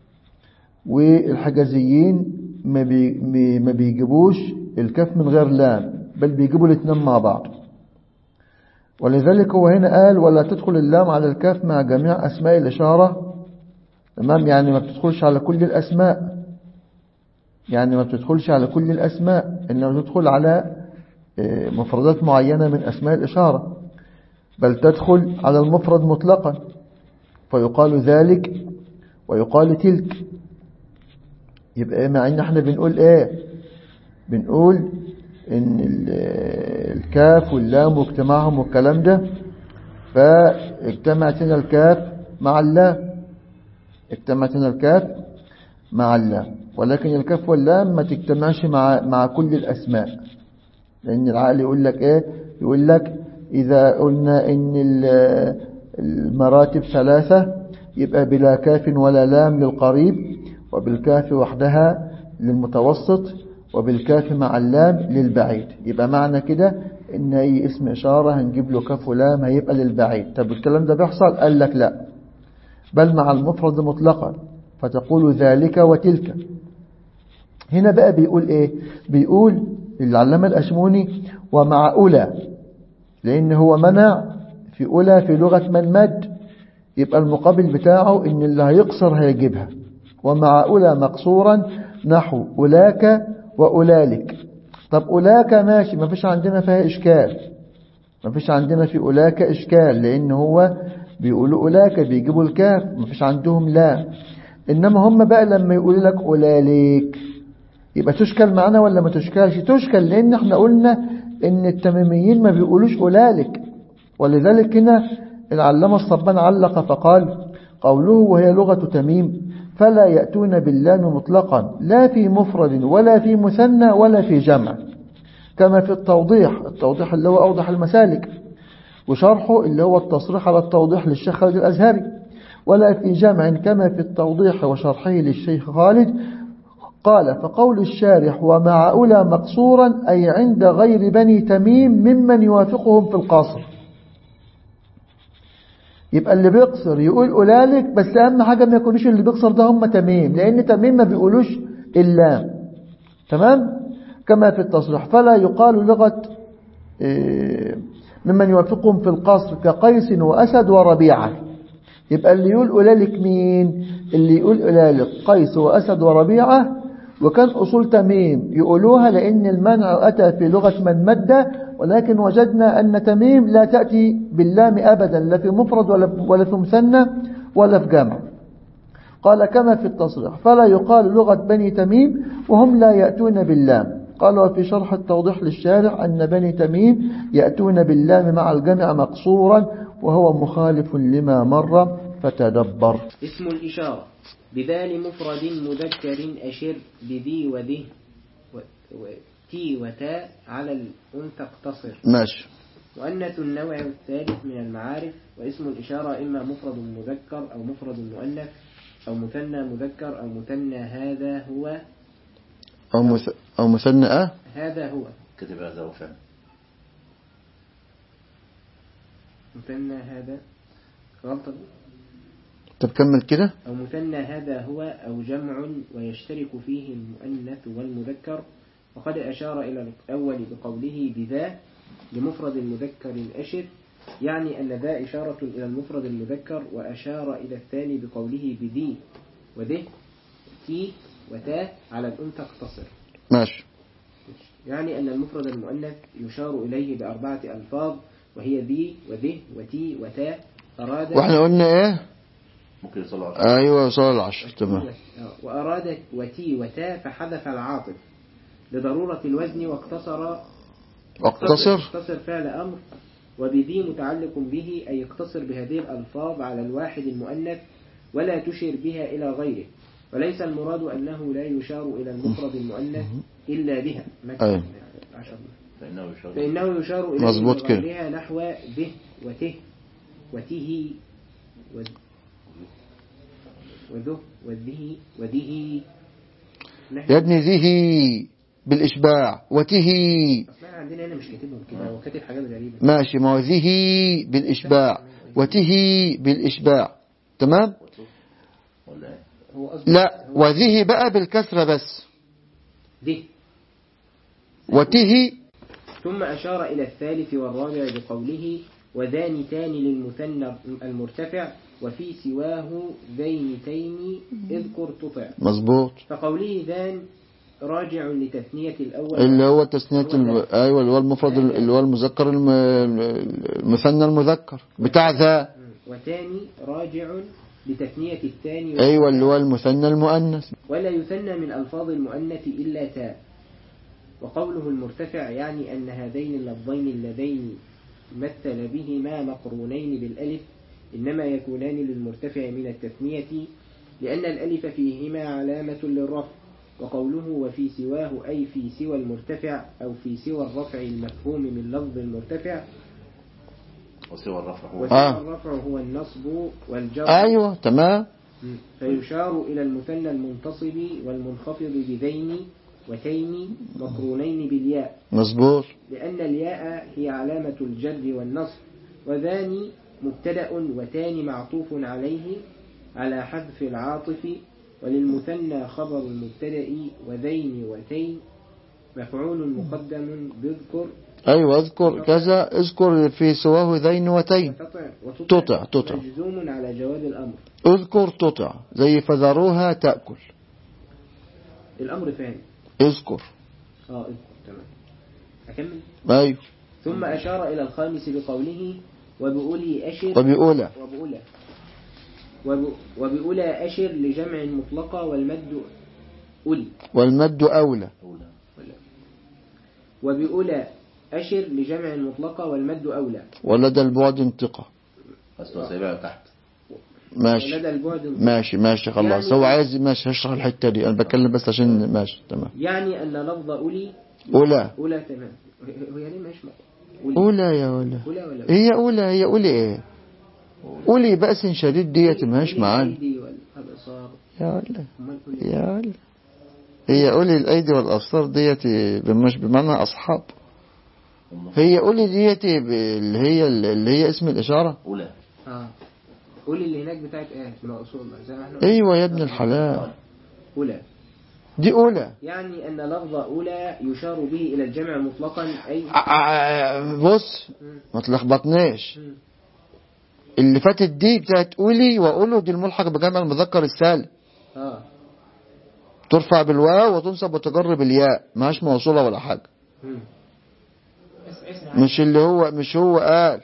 والحجازيين ما بيجيبوش الكاف من غير لام، بل بيجيبوا الاثنين مع بعض. ولذلك هو هنا قال ولا تدخل اللام على الكاف مع جميع أسماء الإشارة. تمام؟ يعني ما بتدخلش على كل الأسماء، يعني ما بتدخلش على كل الأسماء، إنما تدخل على مفردات معينة من أسماء الإشارة، بل تدخل على المفرد مطلقا، فيقال ذلك ويقال تلك. يبقى مع إن احنا بنقول بنقول إن الكاف واللام واجتماعهم والكلام ده، فاجتمعت هنا الكاف مع اللام، اجتمعت هنا الكاف مع اللام، ولكن الكاف واللام ما تجتمعش مع كل الأسماء، لأن العقل يقول لك يقول لك إذا قلنا إن المراتب ثلاثة، يبقى بلا كاف ولا لام للقريب، وبالكاف وحدها للمتوسط، وبالكاف مع اللام للبعيد. يبقى معنى كده إن أي اسم إشارة هنجيب له كاف ولام هيبقى للبعيد. طب الكلام ده بيحصل؟ قال لك لا، بل مع المفرد مطلقا، فتقول ذلك وتلك. هنا بقى بيقول إيه؟ بيقول العلامة الأشموني ومع أولى، لأن هو منع في أولى في لغة من مد، يبقى المقابل بتاعه إن اللي هيقصر هيجيبها. ومع أولى مقصورا نحو أولاك وأولالك. طب أولاك ماشي، ما فيش عندنا فيها إشكال، ما فيش عندنا في أولاك إشكال، لأن هو بيقولوا أولاك بيجيبوا الكاف، ما فيش عندهم لا. إنما هم بقى لما يقول لك أولالك يبقى تشكل معنا ولا ما تشكلش؟ تشكل، لأن احنا قلنا إن التميميين ما بيقولوش أولالك. ولذلك هنا العلامة الصبان علق فقال: قوله وهي لغة تميم فلا يأتون باللام مطلقا لا في مفرد ولا في مثنى ولا في جمع، كما في التوضيح اللي هو أوضح المسالك، وشرحه اللي هو التصريح على التوضيح للشيخ خالد الأزهري، ولا في جمع كما في التوضيح وشرحه للشيخ خالد. قال: فقول الشارح ومع أولى مقصورا أي عند غير بني تميم ممن يوافقهم في القصر. يبقى اللي بيقصر يقول أولالك، بس أهم حاجة ما يكونوش اللي بيقصر ده هم تميم، لأن تميم ما بيقولوش اللام. تمام؟ كما في التصريح فلا يقال لغة ممن يوافقهم في القصر كقيس وأسد وربيعة. يبقى اللي يقول أولالك مين؟ اللي يقول أولالك قيس وأسد وربيعة، وكان أصول تميم يقولوها لأن المنع أتى في لغة من مد، ولكن وجدنا أن تميم لا تأتي باللام أبدا، لا في مفرد ولا في مثنى ولا في جمع. قال: كما في التصريح فلا يقال لغة بني تميم وهم لا يأتون باللام. قال: وفي شرح التوضيح للشارع أن بني تميم يأتون باللام مع الجمع مقصورا، وهو مخالف لما مر، فتدبر. اسم الإشارة بذال مفرد مذكر أشر بذي وذه وتي وتاء على الأنثى اقتصر. ماشي. مؤنث النوع الثالث من المعارف. واسم الإشارة إما مفرد مذكر أو مفرد مؤنث أو مثنى مذكر أو مثنى هذا هو أو مثنى هذا هو. كتب هذا هو فعلا مثنى هذا غلطة. طب كمل كده. أو مثنى هذا هو أو جمع ويشترك فيه المؤنث والمذكر. وقد أشار إلى الأول بقوله بذا لمفرد المذكر أشر، يعني أن ذا إشارة إلى المفرد المذكر. وأشار إلى الثاني بقوله بذي وذه تي وتاء على الأنثى اقتصر. ماشي. يعني أن المفرد المؤنث يشار إليه بأربعة ألفاظ، وهي ذي وذه وتي وتاء. أراد وإحنا قلنا إيه؟ ممكن يصلوا 10. أيوة يصلوا 10. تمام. وأراد وتي وتاء فحذف العاطف لضرورة الوزن واقتصر فعل أمر. وبذي متعلق به أي اقتصر بهذه الألفاظ على الواحد المؤنث ولا تشير بها إلى غيره. وليس المراد أنه لا يشار إلى المفرد المؤنث إلا بها. فإنه يشار إليه بغيرها نحو ذه وته وته وذه وذه يا ابني ذه بالإشباع وته. أصلا عندنا هنا مش كاتبهم كده، هو كاتب حاجات غريبة. ماشي، ما هو ذه بالإشباع وته بالإشباع. تمام. لا، وذه بقى بالكسرة بس. ذه وته. ثم أشار إلى الثالث والرابع بقوله وذانتان للمثنى المرتفع وفي سواه ذينتين اذكر تطع. مظبوط. فقوله ذان راجع لتثنية الأول اللي هو تثنية أيوة اللي هو المفرد اللي هو المذكر المثنى المذكر بتاع ذا. وثاني راجع لتثنية الثاني أيوة اللي هو المثنى المؤنث. ولا يثنى من ألفاظ المؤنث إلا تاء. وقوله المرتفع يعني أن هذين اللفظين اللذين مثل بهما مقرونين بالألف إنما يكونان للمرتفع من التثنية لأن الألف فيهما علامة للرفع. وقوله وفي سواه أي في سوى المرتفع أو في سوى الرفع المفهوم من لفظ المرتفع وسوى الرفع هو وسوى الرفع هو النصب والجر. أيوة تمام. فيشار إلى المثنى المنتصب والمنخفض بذين وتين مقرونين بالياء. مظبوط. لأن الياء هي علامة الجر والنصب، وذان مبتدأ وتان معطوف عليه على حذف العاطف، وللمثنى خبر المبتدأ وذين وتين مفعول مقدم بذكر. أيوة اذكر كذا، اذكر في سواه ذين وتين. تطع مجزوم على جواب الأمر. اذكر تطع زي فذروها تأكل. الأمر فين؟ اذكر. اذكر تمام. أكمل. أيوة. ثم أشار إلى الخامس بقوله وبأولي أشر. وبأولى أشر لجمع مطلقة والمد أولي. والمد أولى. وبأولى أشر لجمع مطلقة والمد أولى. ولدى البعد انتقى. بس هو سايبها تحت. ماشي ولدى البعد انتقى. ماشي خلاص. يعني هو عايز ماشي هشرح الحتة دي، أنا بتكلم بس عشان ماشي تمام. يعني أن لفظ أولى تمام. هي ليه ماشي أولى يا ولا هي أولى إيه؟ أولي بأس شديد ديت ماهيش معانا يا ولا هي أولي الأيدي والأبصار ديت مش بمعنى أصحاب. هي أولي ديت اللي هي اسم الإشارة. أولي اللي هناك بتاعت الأصول زي ما احنا. أيوة يا ابن الحلال. أولى دي أولى يعني أن لفظ أولى يشار به إلى الجمع مطلقا أي. بص ما تلخبطناش. اللي فاتت دي بتاعت أولي وأولو دي الملحق بجمع المذكر السالم. ترفع بالواو وتنصب وتجر بالياء، ماهاش موصولة ولا حاجة. مش هو قال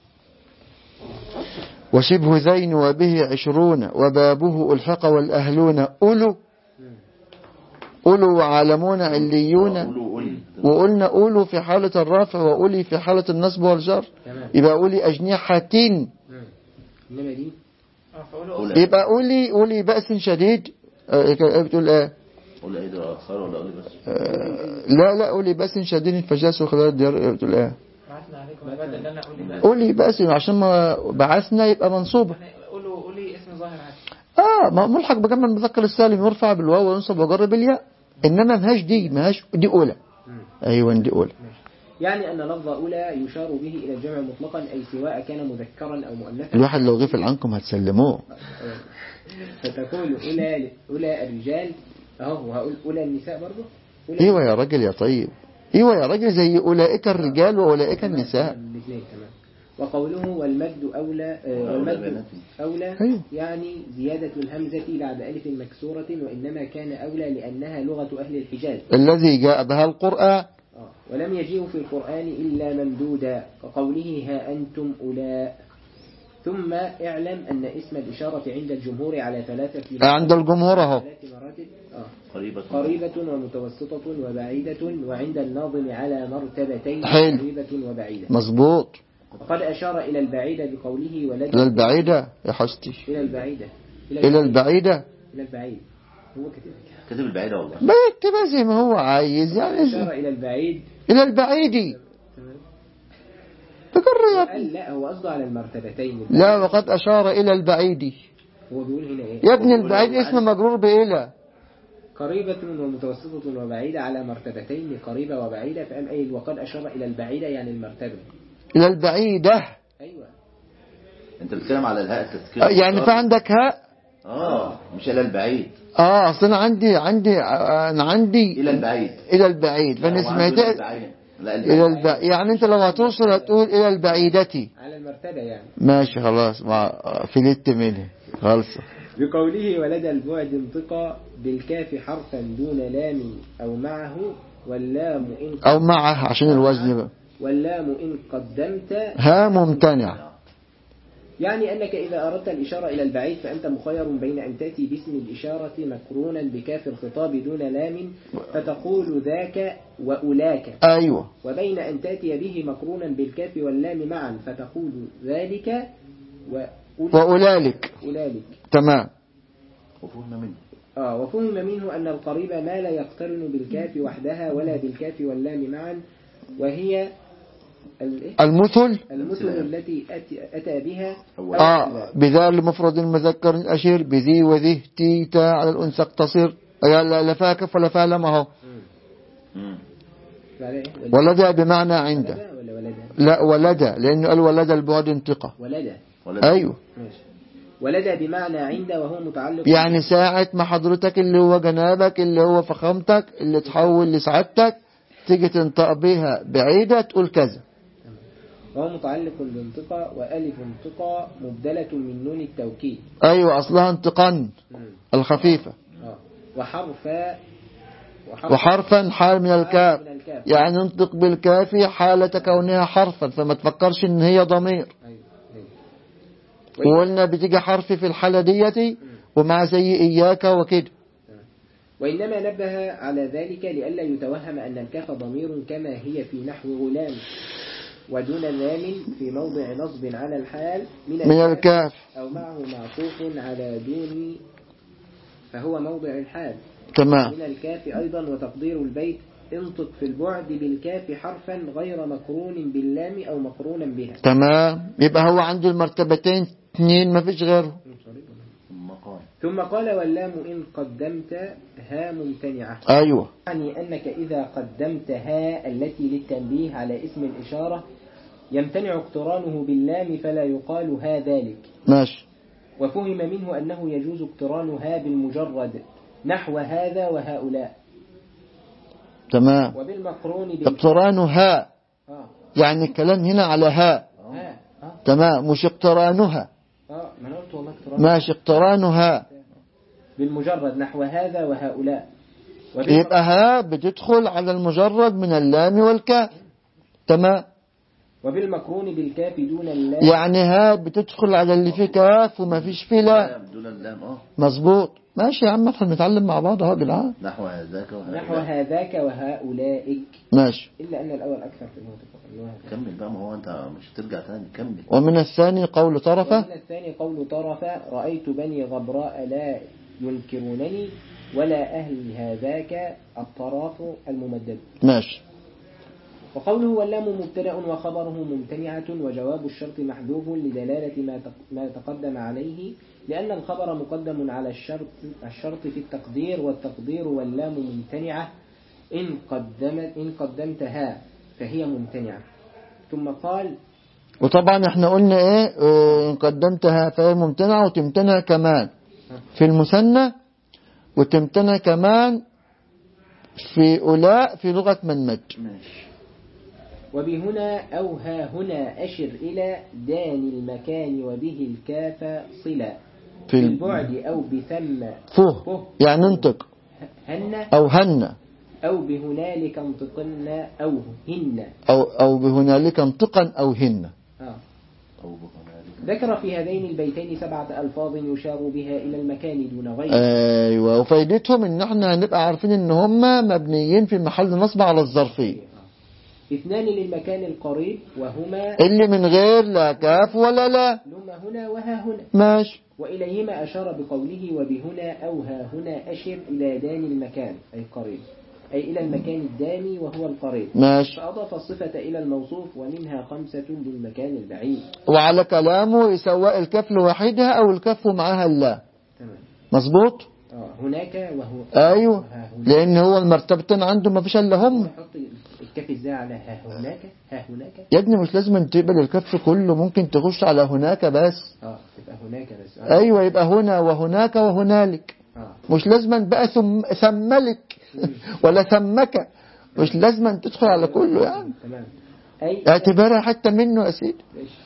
وشبه ذين وبه 20 وبابه ألحق والأهلون أولو وعالمون عليون. وقلنا أولو في حالة الرفع وأولي في حالة النصب والجر. يبقى أولي أجنحة. يبقى أولي بأس شديد. بتقول ايه؟ أولي أيدي الأبصار ولا أولي بس؟ لا أولي بأس شديد فجاسوا خلال الديار. بتقول ايه؟ أولي بأس عشان ما بعثنا يبقى منصوبة. أولي اسم ظاهر عادي. ما ملحق بجمع المذكر السالم يرفع بالواو وينصب ويجر بالياء. إنما ماهاش دي أولى. أيوة دي أولى. يعني أن لفظ أولى يشار به إلى الجمع مطلقا أي سواء كان مذكرا أو مؤنثا. الواحد لو غفل عنكم هتسلموه. فتقول أولى الرجال وهقول أولى النساء برضه. ايوه يا راجل يا طيب. ايوه يا راجل زي أولئك الرجال وأولئك النساء. وقوله والمد أولى أيوه. يعني زيادة الهمزة بعد ألف مكسورة، وإنما كان أولى لأنها لغة أهل الحجاز الذي جاء بها القرآن. ولم يجيء في القرآن إلا ممدودا كقوله ها أنتم أولاء. ثم اعلم أن اسم الإشارة عند الجمهور على ثلاثة عند الجمهور اهو قريبة ومتوسطة وبعيدة، وعند الناظم على مرتبتين قريبة وبعيدة. مظبوط. وقد أشار إلى البعيدة بقوله ولد. إلى البعيدة يا حستي. إلى البعيدة. هو كتب البعيدة والله. بيكتبها زي ما هو عايز يعني. أشار إلى البعيد. إلى البعيد. لا هو قصده على المرتبتين. لا وقد أشار إلى البعيد. هو بيقول هنا إيه؟ يا ابن البعيد اسم مجرور بإلى. قريبة ومتوسطة وبعيدة على مرتبتين قريبة وبعيدة. فأم أيل وقد أشار إلى البعيدة يعني المرتبة. إلى البعيدة. أيوة. أنت بتتكلم على الهاء التذكير. يعني في عندك هاء. مش إلى البعيد. أصل أنا عندي إلى البعيد فأنا سمعتها إلى البعيد. يعني أنت لو هتوصل هتقول إلى البعيدة على المرتبة يعني. ماشي خلاص فلت منه خلاص. بقوله ولدى البعد انطقا بالكاف حرفا دون لام أو معه، واللام إن أو معه عشان الوزن بقى. واللام إن قدمت ها ممتنع. يعني أنك إذا أردت الإشارة إلى البعيد فأنت مخير بين أن تأتي باسم الإشارة مقرونا بكاف الخطاب دون لام فتقول ذاك وأولاك. أيوة. وبين أن تأتي به مقرونا بالكاف واللام معا فتقول ذلك وأولالك. تمام. وفهم منه أن القريب ما لا يقترن بالكاف وحدها ولا بالكاف واللام معا، وهي المثل التي أتى بها بذا لمفرد المذكر أشير بذي وذي تي تا على الأنثى اقتصر لا فيها كف ولا فيها لم اهو. ولد بمعنى عند لا ولد لأنه قال ولد البعد انتقى ولد أيوه ولد بمعنى عند وهو متعلق يعني ساعة ما حضرتك اللي هو جنابك اللي هو فخامتك اللي تحول لسعادتك تيجي تنطق بها بعيدة تقول كذا. وهو متعلق بانتقى وألف انتقى مبدلة من نون التوكيد. أيوة أصلها انتقان الخفيفة. وحرفا حال من الكاف يعني ننطق بالكاف حالة كونها حرفا فما تفكرش ان هي ضمير. وقلنا بتيجي حرف في الحالة ديتي ومع زي إياك وكده. وإنما نبه على ذلك لئلا يتوهم أن الكاف ضمير كما هي في نحو غلام ودون لام في موضع نصب على الحال من الكاف أو معه معطوف على دون فهو موضع الحال تمام. من الكاف أيضا وتقدير البيت انطق في البعد بالكاف حرفا غير مقرون باللام أو مقرونا بها. تمام يبقى هو عنده المرتبتين اثنين ما فيش غيره. ثم قال واللام إن قدمت ها ممتنعة. أيوة يعني أنك إذا قدمت ها التي للتنبيه على اسم الإشارة يمتنع اقترانه باللام فلا يقال ها ذلك. ماشي. وفهم منه أنه يجوز اقترانها بالمجرد نحو هذا وهؤلاء. تمام. وبالمقرون اقترانها يعني الكلام هنا على ها تمام مش اقترانها. ما أنا قلت والله اقترانها. ماشي اقترانها بالمجرد نحو هذا وهؤلاء. يبقى ها بتدخل على المجرد من اللام والكاف. تمام. وبالمقرون بالكاف دون اللام يعني ها بتدخل على اللي فيه كاف وما فيش فيه لام دون اللام. مظبوط. ماشي يا عم احنا بنتعلم مع بعض اهو يا جدعان. نحو هذاك وهؤلائك. ماشي. إلا أن الأول أكثر في النطق. كمل بقى ما هو أنت مش هترجع تاني كمل. ومن الثاني قول طرفة. ومن الثاني قول طرفة رأيت بني غبراء لا ينكرونني ولا أهل هذاك الطرف الممدد. ماشي. وقوله واللام مبتدأ وخبره ممتنعة وجواب الشرط محذوف لدلالة ما تقدم عليه لأن الخبر مقدم على الشرط في التقدير والتقدير واللام ممتنعة إن قدمتها فهي ممتنعة. ثم قال وطبعا احنا قلنا ايه إن قدمتها فهي ممتنعة وتمتنع كمان في المثنى وتمتنع كمان في أولاء في لغة من مد. وبهنا أو ها هنا أشر إلى دان المكان وبه الكاف صلة في البعد أو بثم فه يعني انطق هن أو هن أو بهنالك انطقن أو هن أو بهنالك انطقا أو هن. ذكر في هذين البيتين 7 ألفاظ يشار بها إلى المكان دون غيره. أيوة وفايدتهم إن احنا هنبقى عارفين إن هم مبنيين في محل نصب على الظرفية. 2 للمكان القريب وهما اللي من غير لا كاف ولا لا لما هنا وها هنا. ماشي. وإليهما أشار بقوله وبهنا أو ها هنا أشر إلى دان المكان أي قريب أي إلى المكان الداني وهو القريب. ماشي. فأضاف الصفة إلى الموصوف ومنها 5 للمكان البعيد. وعلى كلامه سواء الكاف لوحدها أو الكاف معها اللا. تمام. مظبوط. هناك وهو أيوه لأن هو المرتبتين عنده ما فيش إلا هم. حط الكاف إزاي على ها هناك يا ابني مش لازم تقبل الكف كله ممكن تخش على هناك بس. تبقى هناك بس. أيوه يبقى هنا وهناك وهنالك. مش لازم بقى ثملك ولا ثمك مش لازم تدخل على كله يعني. تمام. اعتبرها حتى منه يا سيدي.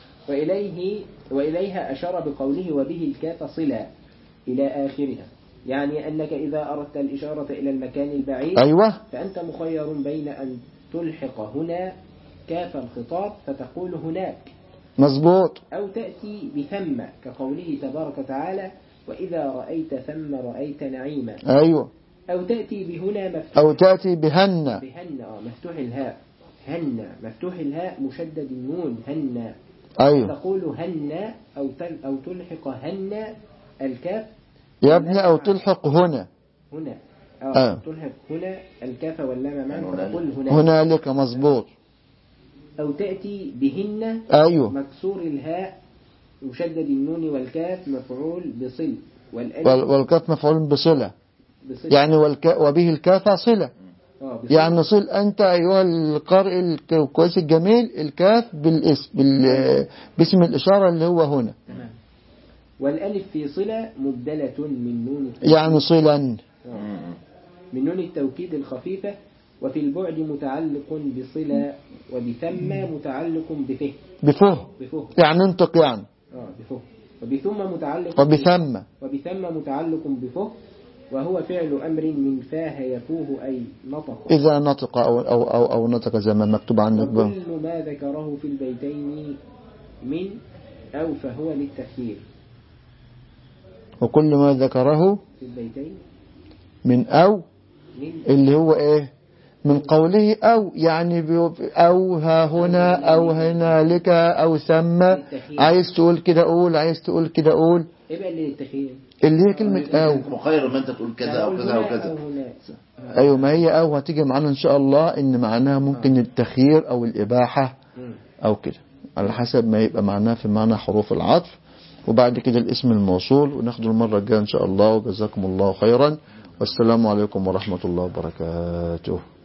وإليها أشار بقوله وبه الكاف صلة إلى آخرها يعني أنك إذا أردت الإشارة إلى المكان البعيد أيوة فأنت مخير بين أن تلحق هنا كاف الخطاب فتقول هناك مظبوط أو تأتي بثم كقوله تبارك وتعالى وإذا رأيت ثم رأيت نعيما. أيوة. أو تأتي بهنا مفتوح أو تأتي بهن مفتوح الهاء هن مفتوح الهاء مشدد النون هن. أيوة. تقول هن أو تلحق هن الكاف يا ابني أو تلحق هنا تلحق هنا الكاف واللام معا فتقول هنالك. مظبوط. أو تأتي بهن أيوه. مكسور الهاء مشدد النون والكاف مفعول بصل والكاف مفعول بصلة يعني وبه الكاف صلة يعني صل أنت أيها القارئ الكويس الجميل الكاف باسم الإشارة اللي هو هنا. والألف في صلة مبدلة من نون يعني صلا من نون التوكيد الخفيفة. وفي البعد متعلق بصلة وبثم متعلق بفه يعني انطق يعني بفه. وبثم متعلق وبثم متعلق بفه وهو فعل أمر من فاه يفوه أي نطق إذا نطق أو نطق زي ما مكتوب عندك. وكل ما ذكره في البيتين من أو فهو للتخيير. وكل ما ذكره في البيتين من أو اللي هو إيه من قوله أو يعني أو ها هنا أو هنالك أو ثم عايز تقول كده قول عايز تقول كده قول إيه اللي التخيير اللي هي كلمة أو مخير ما أنت تقول كذا أو كذا أو كذا. أيوة ما هي أو هتيجي معنا إن شاء الله إن معناها ممكن التخيير أو الإباحة أو كده على حسب ما يبقى معناها في معنى حروف العطف. وبعد كده الاسم الموصول وناخده المرة الجاية إن شاء الله. وجزاكم الله خيرا والسلام عليكم ورحمة الله وبركاته.